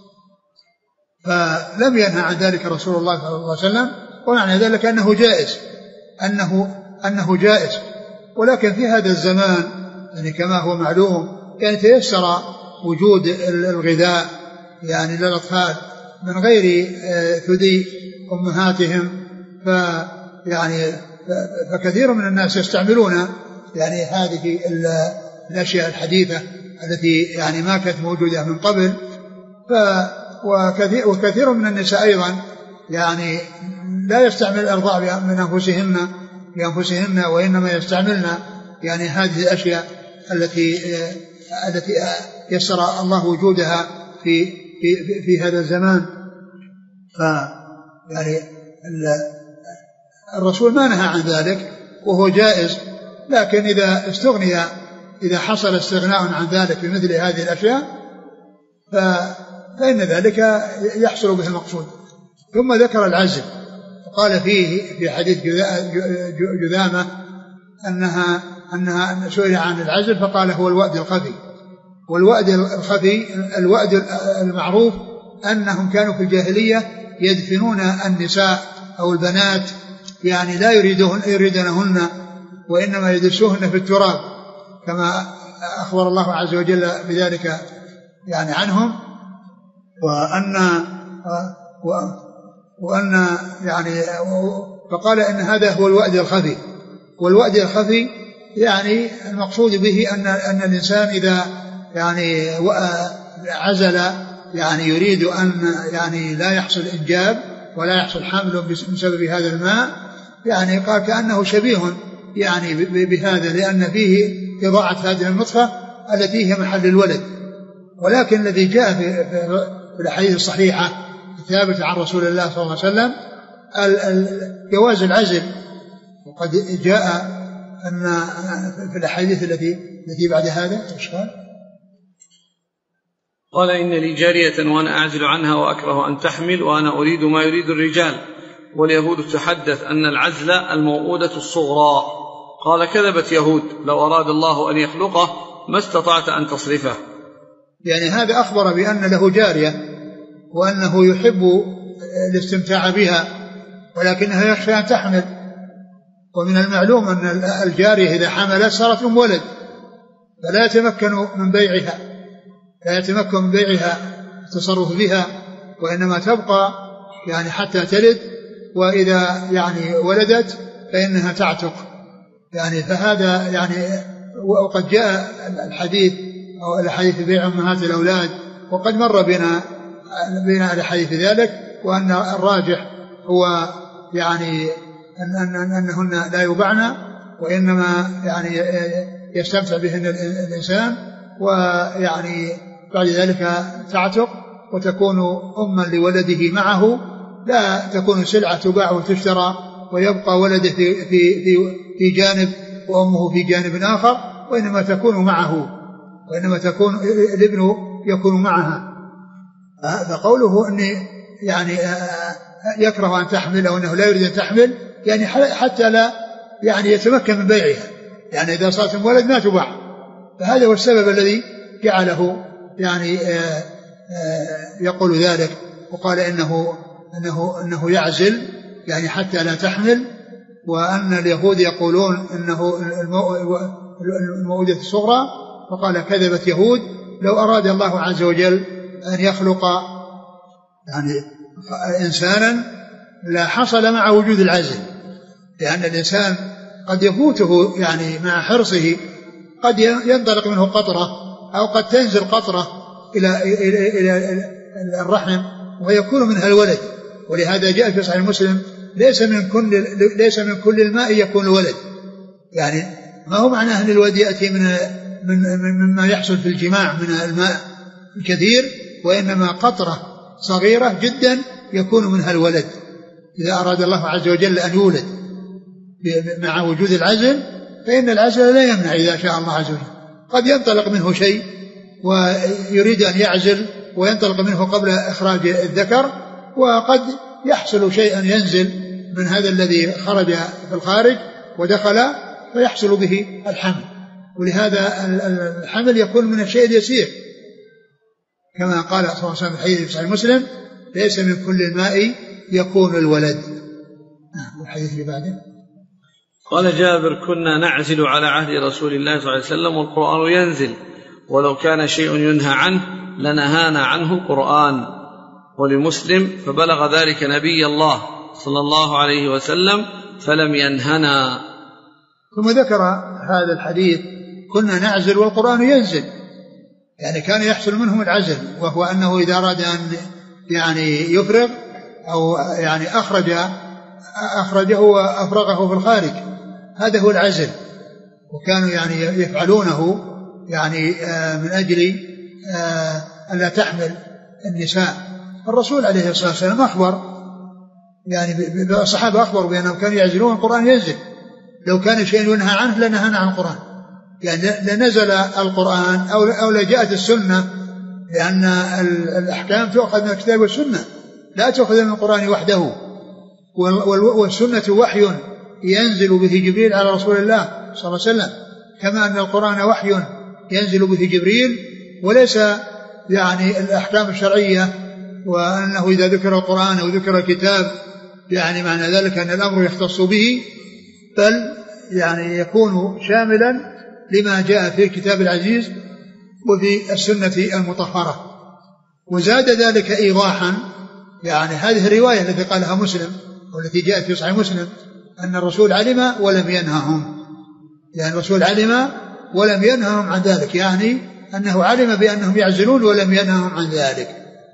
فلم ينهى عن ذلك رسول الله صلى الله عليه وسلم، ومعنى ذلك أنه جائز أنه أنه جائز. ولكن في هذا الزمان يعني كما هو معلوم يعني تيسر وجود الغذاء يعني للأطفال من غير ثدي أمهاتهم، فيعني فكثير من الناس يستعملون يعني هذه الأشياء الحديثة التي يعني ما كانت موجودة من قبل. ف وكثير, وكثير من النساء أيضا يعني لا يستعمل الإرضاع من أنفسهن بأنفسهن وإنما يستعملن يعني هذه الأشياء التي التي يسر الله وجودها في في في هذا الزمان. ف يعني الرسول ما نهى عن ذلك وهو جائز، لكن إذا استغني إذا حصل استغناء عن ذلك بمثل هذه الأشياء فإن ذلك يحصل به المقصود. ثم ذكر العزل وقال فيه في حديث جذامة أنها أنها سئل عن العزل فقال هو الوأد الخفي. والوأد الخفي الوأد المعروف أنهم كانوا في الجاهلية يدفنون النساء أو البنات يعني لا يريدون يريدونهن وإنما يدسوهن في التراب كما أخبر الله عز وجل بذلك يعني عنهم، وأن وأن يعني فقال إن هذا هو الوأد الخفي. والوأد الخفي يعني المقصود به أن أن الإنسان إذا يعني عزل يعني يريد أن يعني لا يحصل إنجاب ولا يحصل حمل بسبب هذا الماء، يعني قال كأنه شبيه يعني بهذا، لأن فيه إضاعة هذه النطفة التي هي محل الولد. ولكن الذي جاء في, في الأحاديث الصحيحة الثابتة عن رسول الله صلى الله عليه وسلم جواز العزل، وقد جاء أن في الأحاديث التي التي بعد هذا إيش قال؟ قال إن لي جارية وأنا أعزل عنها وأكره أن تحمل وأنا أريد ما يريد الرجال، واليهود تحدث أن العزل الموؤودة الصغرى. قال كذبت يهود لو أراد الله أن يخلقه ما استطعت أن تصرفه. يعني هذا أخبر بأن له جارية وأنه يحب الاستمتاع بها ولكنها يخشى أن تحمل، ومن المعلوم أن الجارية إذا حملت صارت أم ولد فلا يتمكن من بيعها لا يتمكن من بيعها التصرف بها، وإنما تبقى يعني حتى تلد، وإذا يعني ولدت فإنها تعتق يعني. فهذا يعني وقد جاء الحديث أو الحديث بيع أمهات الأولاد، وقد مر بنا بنا الحديث ذلك، وأن الراجح هو يعني أن أن أنهن لا يبعن وإنما يعني يستمتع بهن الإنسان، ويعني بعد ذلك تعتق وتكون أما لولده معه، لا تكون سلعة تباع وتشترى ويبقى ولده في في في في جانب وأمه في جانب آخر، وإنما تكون معه وإنما تكون الابن يكون معها. فقوله أني يعني يكره أن تحمل أو أنه لا يريد أن تحمل يعني حتى لا يعني يتمكن من بيعها، يعني إذا صارت ولد ما تباع. فهذا هو السبب الذي جعله يعني آآ آآ يقول ذلك، وقال إنه إنه إنه يعزل يعني حتى لا تحمل. وأن اليهود يقولون إنه الموءودة الصغرى، فقال كذبت يهود، لو أراد الله عز وجل أن يخلق يعني إنسانا لا حصل مع وجود العزل، لأن الإنسان قد يفوته يعني مع حرصه قد ينطلق منه قطرة أو قد تنزل قطرة إلى إلى الرحم ويكون منها الولد. ولهذا جاء في صحيح مسلم ليس من كل ليس من كل الماء يكون الولد، يعني ما هو معناه أن الولد يأتي من من مما يحصل في الجماع من الماء الكثير، وإنما قطرة صغيرة جدا يكون منها الولد إذا أراد الله عز وجل أن يولد مع وجود العزل. فإن العزل لا يمنع إذا شاء الله عز وجل، قد ينطلق منه شيء ويريد أن يعزل وينطلق منه قبل إخراج الذكر، وقد يحصل شيء أن ينزل من هذا الذي خرج في الخارج ودخل فيحصل به الحمل. ولهذا الحمل يكون من الشيء اليسير كما قال صلى الله عليه وسلم في الحديث في صحيح مسلم ليس من كل الماء يكون الولد. الحديث اللي بعده قال جابر كنا نعزل على عهد رسول الله صلى الله عليه وسلم والقرآن ينزل، ولو كان شيء ينهى عنه لنهانا عنه القرآن. ولمسلم فبلغ ذلك نبي الله صلى الله عليه وسلم فلم ينهنا. ثم ذكر هذا الحديث كنا نعزل والقرآن ينزل، يعني كان يحصل منهم العزل، وهو أنه إذا أراد أن يعني يفرغ أو يعني أخرج أخرجه وأفرغه في الخارج، هذا هو العزل. وكانوا يعني يفعلونه يعني من أجل ألا تحمل النساء. الرسول عليه الصلاة والسلام أخبر يعني الصحابة أخبروا بأنهم كانوا يعزلون القرآن ينزل، لو كان شيء ينهى عنه لنهانا عن القرآن، يعني لنزل القرآن أو أو لجاءت السنة، لأن الأحكام تؤخذ من الكتاب والسنة لا تؤخذ من القرآن وحده. والسنة وحي ينزل به جبريل على رسول الله صلى الله عليه وسلم، كما أن القرآن وحي ينزل به جبريل، وليس يعني الأحكام الشرعية وأنه إذا ذكر القرآن أو ذكر الكتاب يعني معنى ذلك أن الأمر يختص به، بل يعني يكون شاملا لما جاء في الكتاب العزيز وفي السنة المطهرة. وزاد ذلك إيضاحا يعني هذه الرواية التي قالها مسلم والتي جاءت في صحيح مسلم أن الرسول علم ولم ينههم، يعني الرسول علم ولم ينههم عن ذلك، يعني أنه علم بأنهم يعزلون ولم ينههم عن ذلك.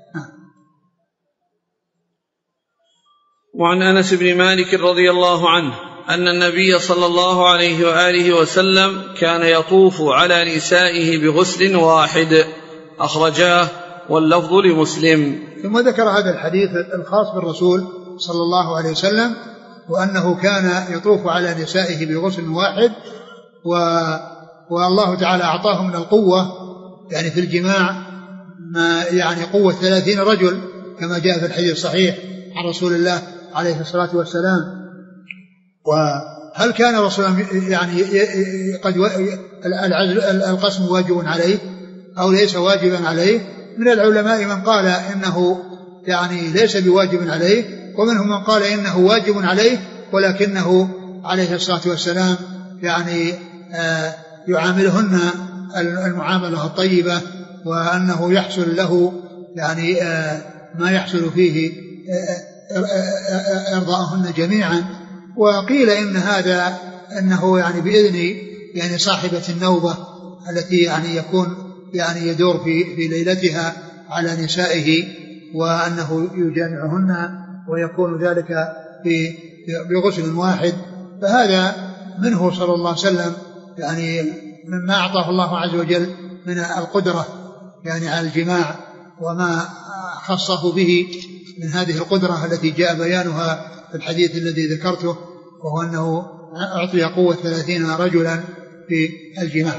وعن أنس بن مالك رضي الله عنه أن النبي صلى الله عليه وآله وسلم كان يطوف على نسائه بغسل واحد، أخرجاه واللفظ لمسلم. ثم ذكر هذا الحديث الخاص بالرسول صلى الله عليه وسلم، وأنه كان يطوف على نسائه بغسل واحد، و... والله تعالى أعطاه من القوة يعني في الجماع ما يعني قوة ثلاثين رجل كما جاء في الحديث الصحيح عن رسول الله عليه الصلاة والسلام. وهل كان رسول يعني قد القسم واجب عليه أو ليس واجبا عليه؟ من العلماء من قال إنه يعني ليس بواجب عليه، ومنهم من قال إنه واجب عليه ولكنه عليه الصلاة والسلام يعني آه يعاملهن المعاملة الطيبة، وأنه يحصل له يعني آه ما يحصل فيه إرضاءهن جميعا. وقيل إن هذا أنه يعني بإذن يعني صاحبة النوبة التي يعني يكون يعني يدور في في ليلتها على نسائه، وأنه يجامعهن ويكون ذلك في بغسل واحد. فهذا منه صلى الله عليه وسلم يعني مما أعطاه الله عز وجل من القدرة يعني على الجماع، وما خصه به من هذه القدرة التي جاء بيانها في الحديث الذي ذكرته، وهو أنه أعطي قوة ثلاثين رجلا في الجماع.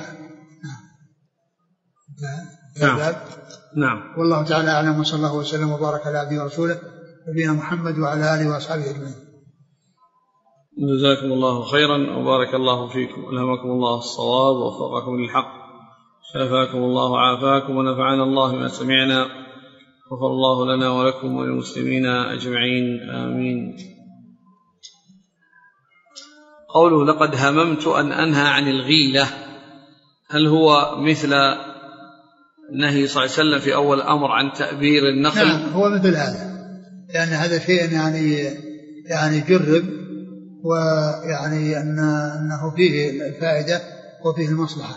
نعم. نعم. والله تعالى أعلم، وصلى الله وسلم وبارك على عبده ورسوله نبينا محمد وعلى آله وأصحابه أجمعين. جزاكم الله خيرا وبارك الله فيكم، ألهمكم الله الصواب ووفقكم للحق، شفاكم الله وعافاكم ونفعنا الله ما سمعنا، غفر الله لنا ولكم وللمسلمين أجمعين، آمين. قوله لقد هممت أن أنهى عن الغيلة، هل هو مثل النهي صلى الله عليه وسلم في أول الأمر عن تأبير النخل؟ نعم هو مثل هذا، لأن هذا شيء يعني يعني جرب، ويعني أن أنه فيه الفائدة وفيه المصلحة.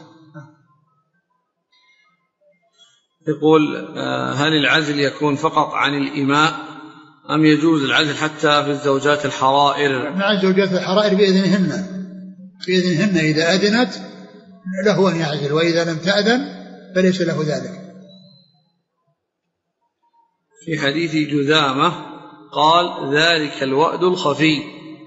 يقول هل العزل يكون فقط عن الإماء أم يجوز العزل حتى في الزوجات الحرائر؟ مع الزوجات الحرائر بإذنهن، بإذنهن إذا أذنت له أن يعزل، وإذا لم تأذن فليس له ذلك. في حديث جذامة قال ذلك الوأد الخفي،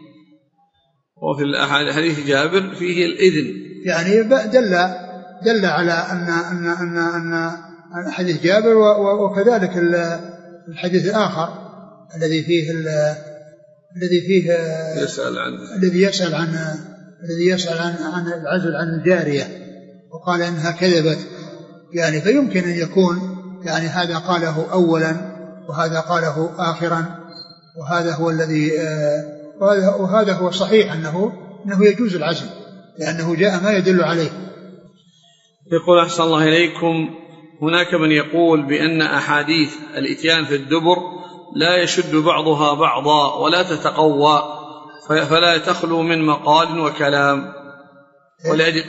وفي حديث جابر فيه الإذن، يعني دل دل على أن أن أن أن حديث جابر، وكذلك الحديث الآخر الذي فيه الذي فيه يسأل عن الذي يسأل عن الذي يسأل عن عن العزل عن الجارية وقال إنها كذبت، يعني فيمكن أن يكون يعني هذا قاله أولا وهذا قاله آخرا، وهذا هو الذي وهذا, وهذا هو الصحيح أنه أنه يجوز العزل لأنه جاء ما يدل عليه. يقول أحسن الله إليكم، هناك من يقول بأن أحاديث الإتيان في الدبر لا يشد بعضها بعضا ولا تتقوى، فلا تخلو من مقال وكلام، ولأجل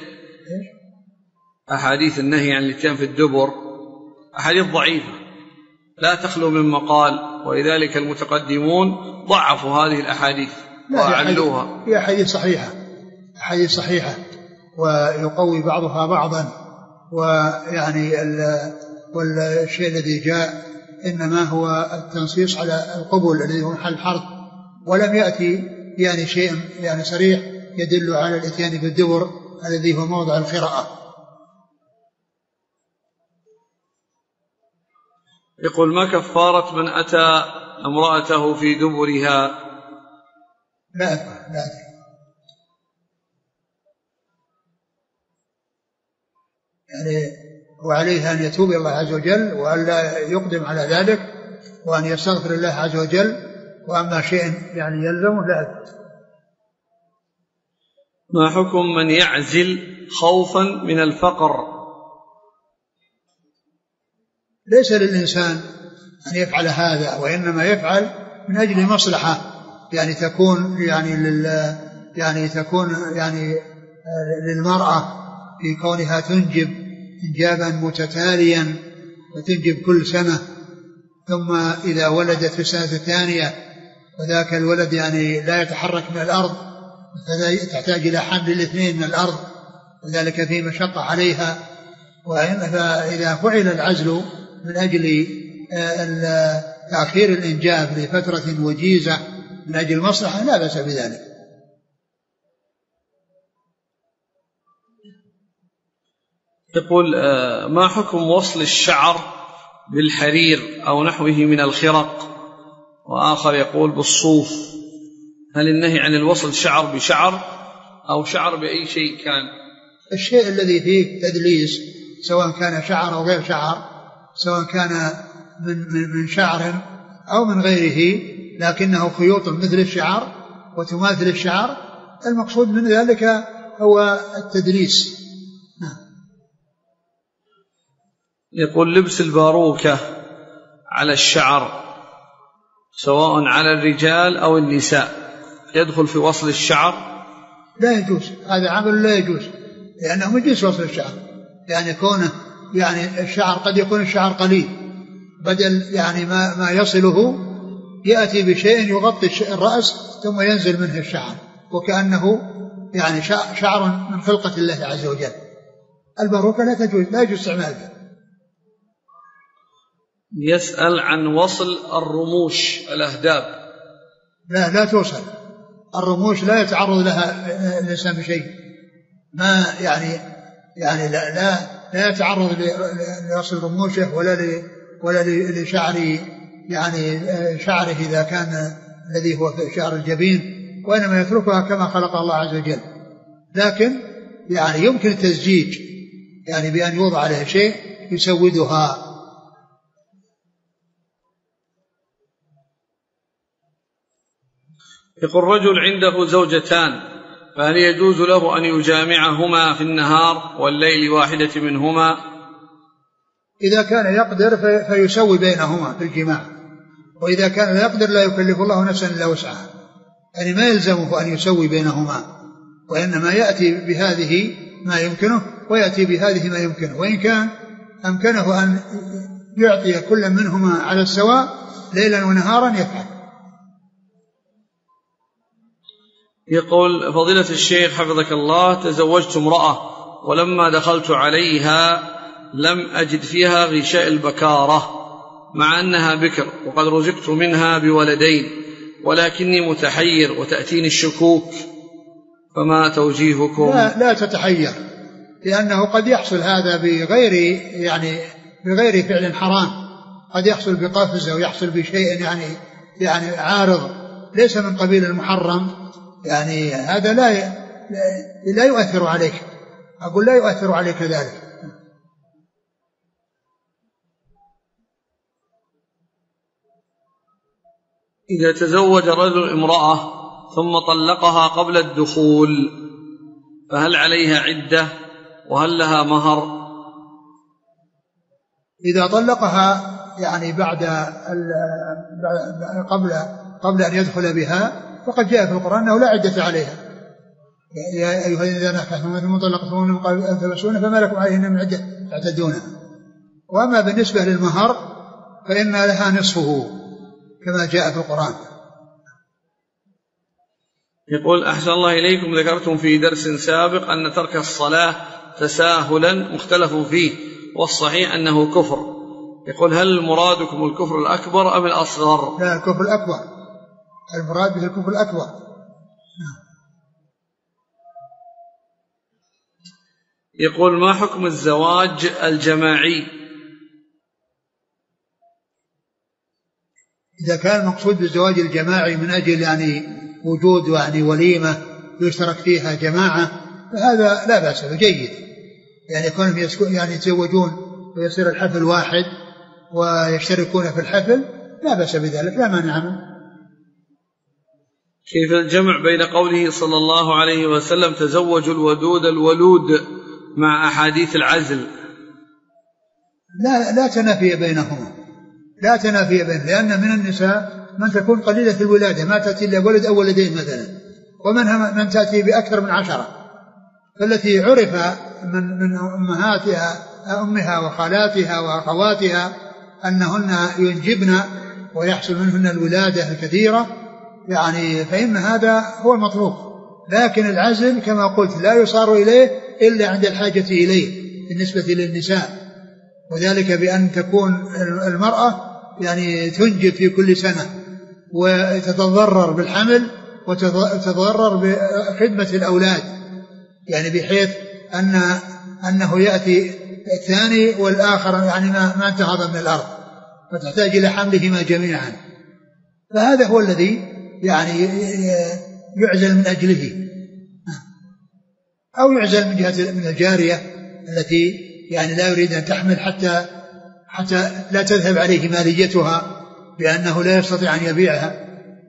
أحاديث النهي عن الإتيان في الدبر أحاديث ضعيفة لا تخلو من مقال، ولذلك المتقدمون ضعفوا هذه الأحاديث وأعلوها. هي أحاديث صحيحة، أحاديث صحيحة ويقوي بعضها بعضا، ويعني والشيء الذي جاء إنما هو التنصيص على القبول الذي هو محل حرف، ولم يأتي يعني شيء يعني صريح يدل على الإتيان بالدبر الذي هو موضع القراءة. يقول ما كفارة من أتى امرأته في دبرها؟ لا أدري لا أدري يعني وعليه أن يتوب إلى الله عز وجل وأن لا يقدم على ذلك وأن يستغفر الله عز وجل، وأما شيء يعني يلزمه لا أدري. ما حكم من يعزل خوفا من الفقر؟ ليس للإنسان أن يفعل هذا، وإنما يفعل من أجل مصلحة يعني تكون يعني لل يعني تكون يعني للمرأة في كونها تنجب إنجابا متتاليا وتنجب كل سنة، ثم إذا ولدت في السنة الثانية وذاك الولد يعني لا يتحرك من الأرض تحتاج إلى حمل الاثنين من الأرض، وذلك فيه مشقة عليها، فإذا فعل العزل من أجل تأخير الإنجاب لفترة وجيزة من أجل المصلحة لا بأس بذلك. يقول ما حكم وصل الشعر بالحرير أو نحوه من الخرق؟ وآخر يقول بالصوف، هل النهي عن الوصل شعر بشعر أو شعر بأي شيء كان؟ الشيء الذي فيه تدليس سواء كان شعر أو غير شعر، سواء كان من, من, من شعر أو من غيره، لكنه خيوط مثل الشعر وتماثل الشعر، المقصود من ذلك هو التدليس. يقول لبس الباروكة على الشعر سواء على الرجال أو النساء يدخل في وصل الشعر؟ لا يجوز، هذا عمل لا يجوز، لأنه من جنس وصل الشعر، يعني كونه يعني الشعر قد يكون الشعر قليل، بدل يعني ما, ما يصله يأتي بشيء يغطي الرأس ثم ينزل منه الشعر، وكأنه يعني شعر من خلقة الله عز وجل. الباروكة لا تجوز، لا يجوز استعمالها. يسأل عن وصل الرموش الأهداب. لا لا توصل الرموش، لا يتعرض لها الإنسان بشيء، ما يعني يعني لا لا, لا يتعرض لوصل رموشه ولا ل ولا لشعر يعني شعره إذا كان الذي هو شعر الجبين، وإنما يتركها كما خلق الله عز وجل. لكن يعني يمكن التزجيج، يعني بأن يوضع عليها شيء يسودها. يقول رجل عنده زوجتان، فهل يجوز له أن يجامعهما في النهار والليل واحدة منهما؟ إذا كان يقدر فيسوي بينهما في الجماع، وإذا كان لا يقدر لا يكلف الله نفسا إلا وسعها، يعني ما يلزمه أن يسوي بينهما، وإنما يأتي بهذه ما يمكنه ويأتي بهذه ما يمكنه، وإن كان أمكنه أن يعطي كل منهما على السواء ليلا ونهارا يفعل. يقول فضيلة الشيخ حفظك الله، تزوجت امرأة ولما دخلت عليها لم أجد فيها غشاء البكارة مع أنها بكر وقد رزقت منها بولدين، ولكني متحير وتأتيني الشكوك، فما توجيهكم؟ لا, لا تتحير، لأنه قد يحصل هذا بغير يعني بغير فعل حرام، قد يحصل بقفز أو يحصل بشيء يعني يعني عارض ليس من قبيل المحرم، يعني هذا لا لا يؤثر عليك، أقول لا يؤثر عليك ذلك. إذا تزوج رجل امرأة ثم طلقها قبل الدخول فهل عليها عدة وهل لها مهر؟ إذا طلقها يعني بعد قبل قبل أن يدخل بها فقد جاء في القرآن أنه لا عدة عليها، يا أيها الذين نكحتم المطلقات قبل أن تمسون فما لكم عليهن من عدة تعتدونها. وأما بالنسبة للمهر فإن لها نصفه كما جاء في القرآن. يقول أحسن الله إليكم، ذكرتم في درس سابق أن ترك الصلاة تساهلا مختلف فيه والصحيح أنه كفر، يقول هل مرادكم الكفر الأكبر أم الأصغر؟ لا، الكفر الأكبر، المراد به الكفر الأكبر. يقول ما حكم الزواج الجماعي؟ إذا كان المقصود بالزواج الجماعي من أجل يعني وجود يعني وليمة يشترك فيها جماعة فهذا لا بأس به، جيد، يعني يكونهم يعني يتزوجون ويصير الحفل واحد ويشتركون في الحفل لا بأس بذلك، لا مانع منه. كيف الجمع بين قوله صلى الله عليه وسلم تزوجوا الودود الولود مع أحاديث العزل؟ لا لا تنافي بينهما، لا تنافي بينهما، لأن من النساء من تكون قليلة الولادة ما تأتي إلا ولد أو ولدين مثلا، ومنها من تأتي بأكثر من عشرة، فالتي عرف من من أمهاتها أمها وخالاتها وأخواتها أنهن ينجبن ويحصل منهن الولادة الكثيرة يعني فإن هذا هو المطلوب. لكن العزل كما قلت لا يصار إليه إلا عند الحاجة إليه بالنسبة للنساء، وذلك بأن تكون المرأة يعني تنجب في كل سنة وتتضرر بالحمل وتتضرر بخدمة الأولاد، يعني بحيث أن أنه يأتي الثاني والآخر يعني ما, ما انتهض من الأرض فتحتاج إلى حملهما جميعا، فهذا هو الذي يعني يعزل من أجله، أو يعزل من جهة من الجارية التي يعني لا يريد أن تحمل حتى حتى لا تذهب عليه ماليتها بأنه لا يستطيع أن يبيعها.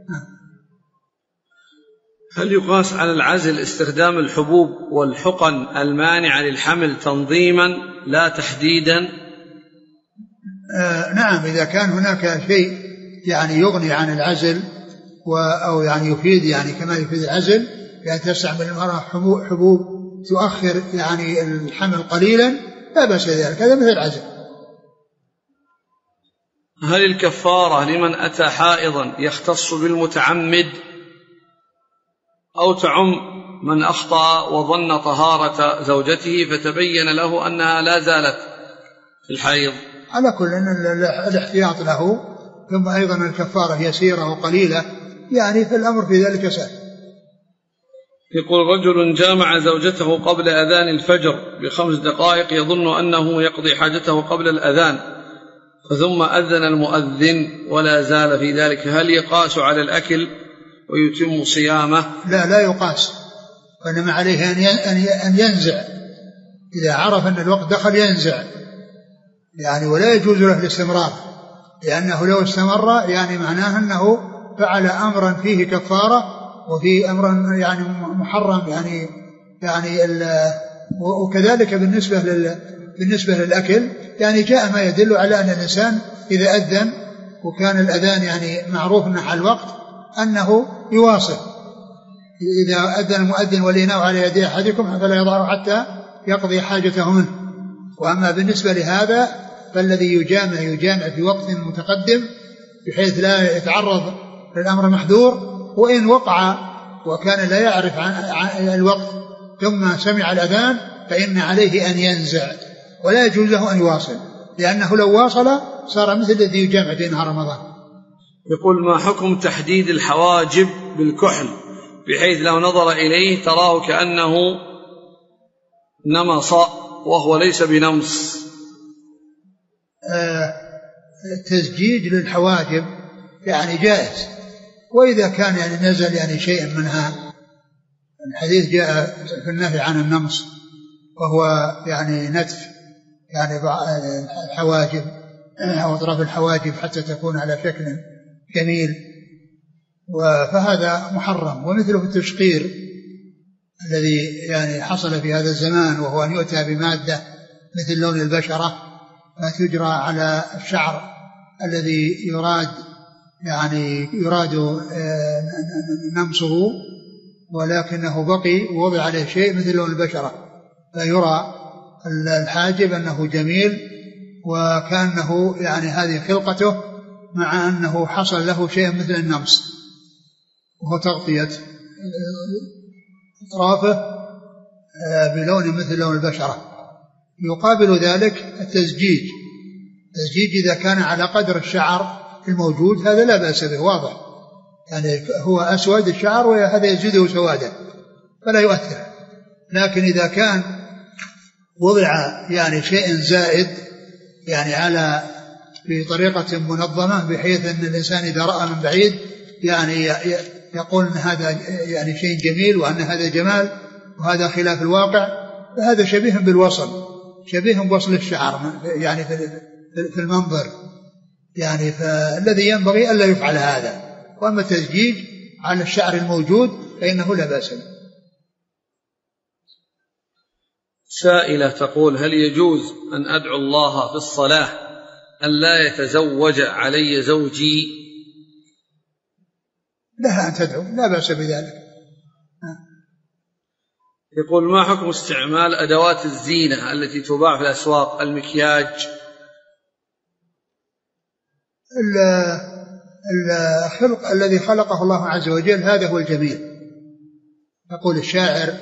هل يقاس على العزل استخدام الحبوب والحقن المانعة للحمل تنظيما لا تحديدا؟ آه نعم، إذا كان هناك شيء يعني يغني عن العزل أو يعني يفيد يعني كما يفيد العزل، يعني تستعمل المرأة حبوب تؤخر يعني الحمل قليلا لا بأس ذلك، هذا مثل العزل. هل الكفارة لمن أتى حائضا يختص بالمتعمد أو تعم من أخطأ وظن طهارة زوجته فتبين له أنها لا زالت في الحيض؟ على كل الاحتياط له، ثم أيضا الكفارة يسيرة وقليلة، يعني في الأمر في ذلك سهل. يقول رجل جامع زوجته قبل أذان الفجر بخمس دقائق يظن أنه يقضي حاجته قبل الأذان، ثم أذن المؤذن ولا زال في ذلك، هل يقاس على الأكل ويتم صيامه؟ لا لا يقاس، وإنما عليه أن ينزع إذا عرف أن الوقت دخل ينزع يعني، ولا يجوز له الاستمرار، لأنه لو استمر يعني معناه أنه فعل أمرا فيه كفارة وفيه أمرا يعني محرم يعني يعني وكذلك بالنسبة لل بالنسبة للأكل يعني جاء ما يدل على أن الإنسان إذا أذن وكان الأذان يعني معروف على الوقت أنه يواصل. إذا أذن المؤذن والإناء على يد أحدكم فلا يضعه حتى يقضي حاجته منه. وأما بالنسبة لهذا فالذي يجامع يجامع في وقت متقدم بحيث لا يتعرض للأمر محذور، وإن وقع وكان لا يعرف عن الوقت ثم سمع الأذان فإن عليه أن ينزع، ولا يجوز له أن يواصل، لأنه لو واصل صار مثل الذي يجامع في نهار رمضان. يقول: ما حكم تحديد الحواجب بالكحل بحيث لو نظر إليه تراه كأنه نمص وهو ليس بنمص؟ آه التزجيج للحواجب يعني جائز، وإذا كان يعني نزل يعني شيء منها، الحديث جاء في النهي عن النمص وهو يعني نتف يعني الحواجب أو أطراف الحواجب حتى تكون على شكل جميل، فهذا محرم. ومثله التشقير الذي يعني حصل في هذا الزمان، وهو أن يؤتى بمادة مثل لون البشرة فتجرى على الشعر الذي يراد يعني يراد نمصه، ولكنه بقي ووضع عليه شيء مثل لون البشرة فيرى الحاجب أنه جميل وكأنه يعني هذه خلقته، مع أنه حصل له شيء مثل النمص وهو تغطية أطرافه بلون مثل لون البشرة. يقابل ذلك التزجيج. التزجيج إذا كان على قدر الشعر الموجود هذا لا بأس به، واضح يعني هو أسود الشعر وهذا يزيده سوادا فلا يؤثر. لكن إذا كان وضع يعني شيء زائد يعني على بطريقة منظمة بحيث أن الإنسان إذا رأى من بعيد يعني يقول أن هذا يعني شيء جميل وأن هذا جمال وهذا خلاف الواقع، فهذا شبيه بالوصل، شبيه بوصل الشعر يعني في المنظر يعني، فالذي ينبغي ألا يفعل هذا. وأما التزجيج على الشعر الموجود فإنه لا بأس به. سائلة تقول: هل يجوز أن أدعو الله في الصلاة أن لا يتزوج علي زوجي؟ لها أن تدعو، لا بأس بذلك. يقول: ما حكم استعمال أدوات الزينة التي تباع في الأسواق، المكياج؟ الخلق الذي خلقه الله عز وجل هذا هو الجميل. يقول الشاعر: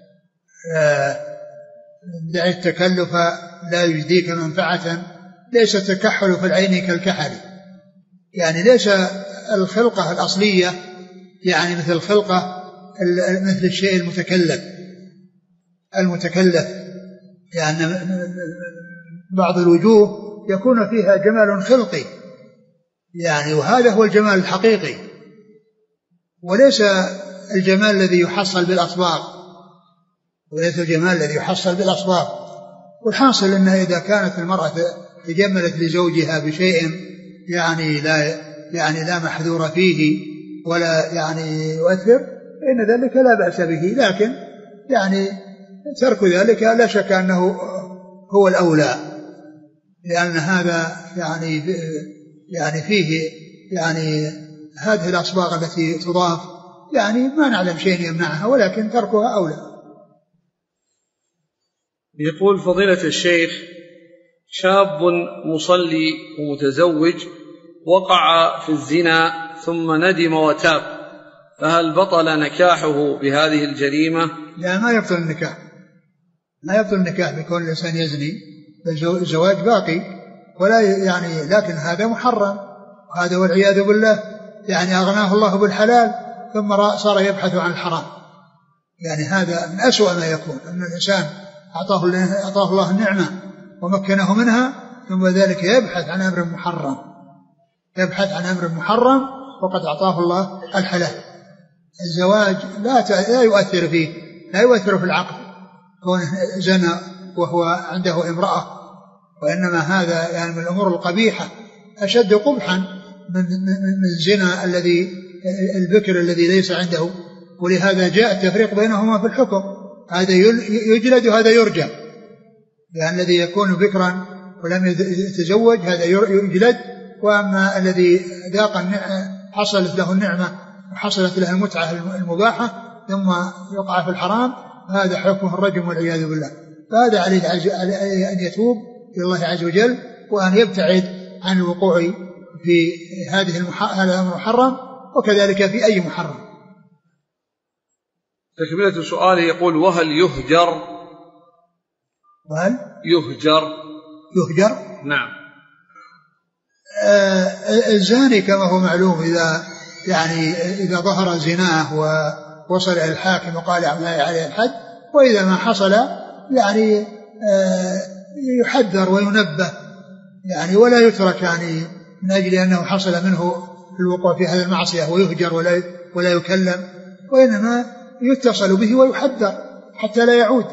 دع التكلف لا يجديك منفعة، ليس تكحل في العين كالكحل. يعني ليس الخلقة الأصلية يعني مثل الخلقة مثل الشيء المتكلف المتكلف يعني بعض الوجوه يكون فيها جمال خلقي يعني، وهذا هو الجمال الحقيقي، وليس الجمال الذي يحصل بالأصباغ وليس الجمال الذي يحصل بالأصباغ. والحاصل أنها إذا كانت المرأة تجملت لزوجها بشيء يعني لا يعني لا محذور فيه ولا يعني يؤثر فإن ذلك لا بأس به، لكن يعني ترك ذلك لا شك أنه هو الأولى، لأن هذا يعني يعني فيه يعني هذه الأصباغ التي تضاف يعني ما نعلم شيء يمنعها، ولكن تركها أولى. يقول: فضيلة الشيخ، شاب مصلي ومتزوج وقع في الزنا ثم ندم وتاب، فهل بطل نكاحه بهذه الجريمة؟ لا، ما يبطل النكاح، ما يبطل النكاح بكون الإنسان يزني، الزواج باقي ولا يعني، لكن هذا محرم، وهذا والعياذ بالله يعني أغناه الله بالحلال ثم صار يبحث عن الحرام. يعني هذا من أسوأ ما يكون، أن الإنسان أعطاه الله, أعطاه الله النعمة ومكنه منها ثم ذلك يبحث عن أمر محرم، يبحث عن أمر محرم وقد أعطاه الله الحلال. الزواج لا لا يؤثر فيه، لا يؤثر في العقد كون زنى وهو عنده امرأة، وإنما هذا يعني من الأمور القبيحة أشد قبحا من من الزنا الذي البكر الذي ليس عنده. ولهذا جاء التفريق بينهما في الحكم، هذا يجلد وهذا يرجم، لأن الذي يكون بكرا ولم يتزوج هذا يجلد، وأما الذي ذاق حصلت له النعمة وحصلت له المتعة المباحة ثم يقع في الحرام هذا حكمه الرجم والعياذ بالله. فهذا عليه أن يتوب إلى الله عز وجل وأن يبتعد عن الوقوع في هذه هذا الأمر محرم، وكذلك في أي محرم. تكملة سؤاله يقول: وهل يهجر؟ وهل يهجر يهجر نعم. آه الزاني كما هو معلوم إذا يعني إذا ظهر زناه ووصل إلى الحاكم وقال عليه الحد، وإذا ما حصل يعني آه يحذر وينبه يعني ولا يترك يعني من أجل أنه حصل منه الوقوع في هذه المعصية ويهجر ولا ولا يكلم، وإنما يتصل به ويحذر حتى لا يعود.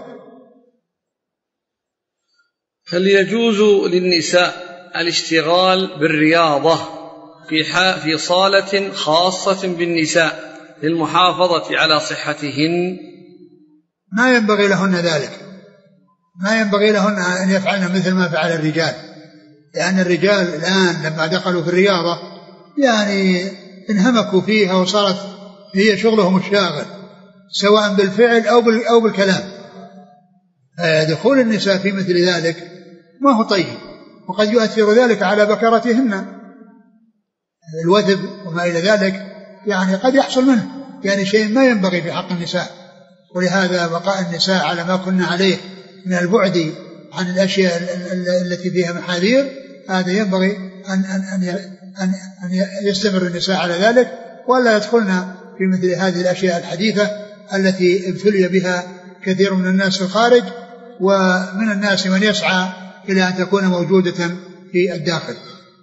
هل يجوز للنساء الاشتغال بالرياضة في في صالة خاصة بالنساء للمحافظة على صحتهن؟ ما ينبغي لهن ذلك، ما ينبغي لهن أن يفعلن مثل ما فعل الرجال، لأن الرجال الآن لما دخلوا في الرياضة يعني انهمكوا فيها وصارت هي شغلهم الشاغل سواء بالفعل أو أو بالكلام. دخول النساء في مثل ذلك ما هو طيب، وقد يؤثر ذلك على بكرتهن الوثب وما إلى ذلك، يعني قد يحصل منه يعني شيء ما ينبغي في حق النساء. ولهذا بقاء النساء على ما كنا عليه من البعد عن الأشياء التي فيها محاذير هذا ينبغي أن, أن, أن, أن, أن يستمر النساء على ذلك، ولا يدخلنا في مثل هذه الأشياء الحديثة التي ابتلي بها كثير من الناس في الخارج، ومن الناس من يسعى إلى أن تكون موجودة في الداخل.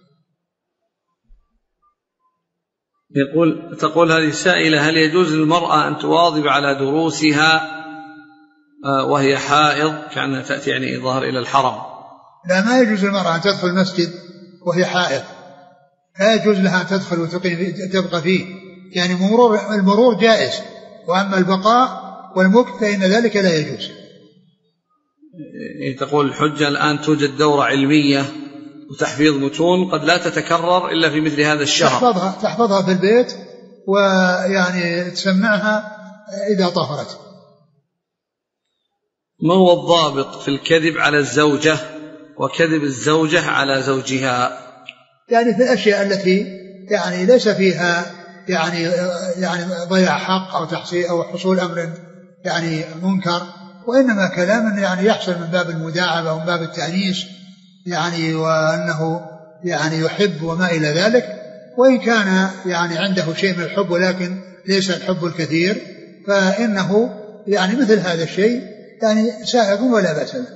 يقول تقول هذه السائلة: هل يجوز للمرأة أن تواظب على دروسها وهي حائض كأنها تأتي يعني الظاهر إلى الحرم؟ لا، ما يجوز للمرأة أن تدخل المسجد وهي حائض، لا يجوز لها أن تدخل وتقيم تبقى فيه، يعني مرور المرور جائز، وأما البقاء والمكث فإن ذلك لا يجوز. تقول الحجة الآن توجد دورة علمية وتحفيظ متون قد لا تتكرر إلا في مثل هذا الشهر، تحفظها, تحفظها في البيت ويعني تسمعها إذا طهرت. ما هو الضابط في الكذب على الزوجة وكذب الزوجة على زوجها؟ يعني في الأشياء التي يعني ليس فيها يعني يعني ضياع حق أو تحصيل أو حصول أمر يعني منكر، وإنما كلام يعني يحصل من باب المداعبة ومن باب التأنيس يعني، وأنه يعني يحب وما إلى ذلك، وإن كان يعني عنده شيء من الحب ولكن ليس الحب الكثير، فإنه يعني مثل هذا الشيء يعني سائغ ولا بأس له.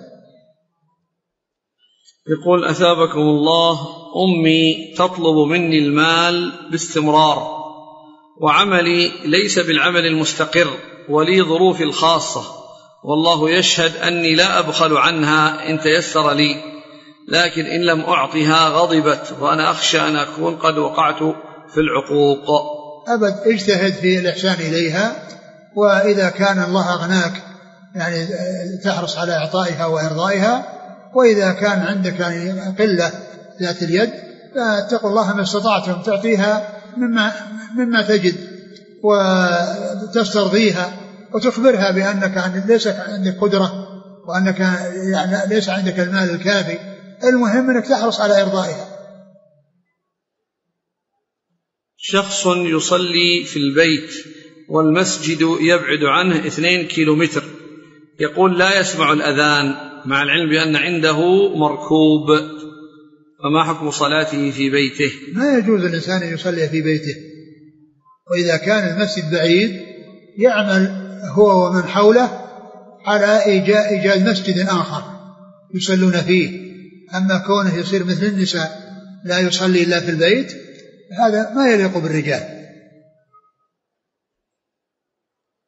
يقول: أثابكم الله، أمي تطلب مني المال باستمرار، وعملي ليس بالعمل المستقر، ولي ظروفي الخاصة، والله يشهد أني لا أبخل عنها إن تيسر لي، لكن إن لم أعطها غضبت، وأنا أخشى أن أكون قد وقعت في العقوق. أبد، اجتهد في الإحسان إليها، وإذا كان الله أغناك يعني تحرص على إعطائها وإرضائها، وإذا كان عندك يعني قلة ذات اليد فاتقوا الله ما استطعتم تعطيها مما, مما تجد وتسترضيها وتخبرها بأنك ليس عندك قدرة وأنك يعني ليس عندك المال الكافي، المهم أنك تحرص على إرضائها. شخص يصلي في البيت والمسجد يبعد عنه اثنين كيلومتر، يقول لا يسمع الأذان مع العلم بأن عنده مركوب، فما حكم صلاته في بيته؟ ما يجوز الإنسان أن يصلي في بيته، وإذا كان المسجد بعيد يعمل هو ومن حوله على إيجاد مسجد آخر يصلون فيه. أما كونه يصير مثل النساء لا يصلي إلا في البيت هذا ما يليق بالرجال.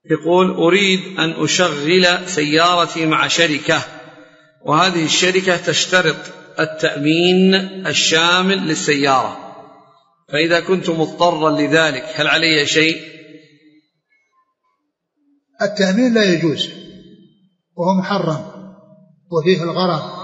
يقول أريد أن أشغل سيارتي مع شركة، وهذه الشركة تشترط التأمين الشامل للسيارة، فإذا كنت مضطرا لذلك هل علي شيء؟ التأمين لا يجوز وهو محرم وفيه الغرر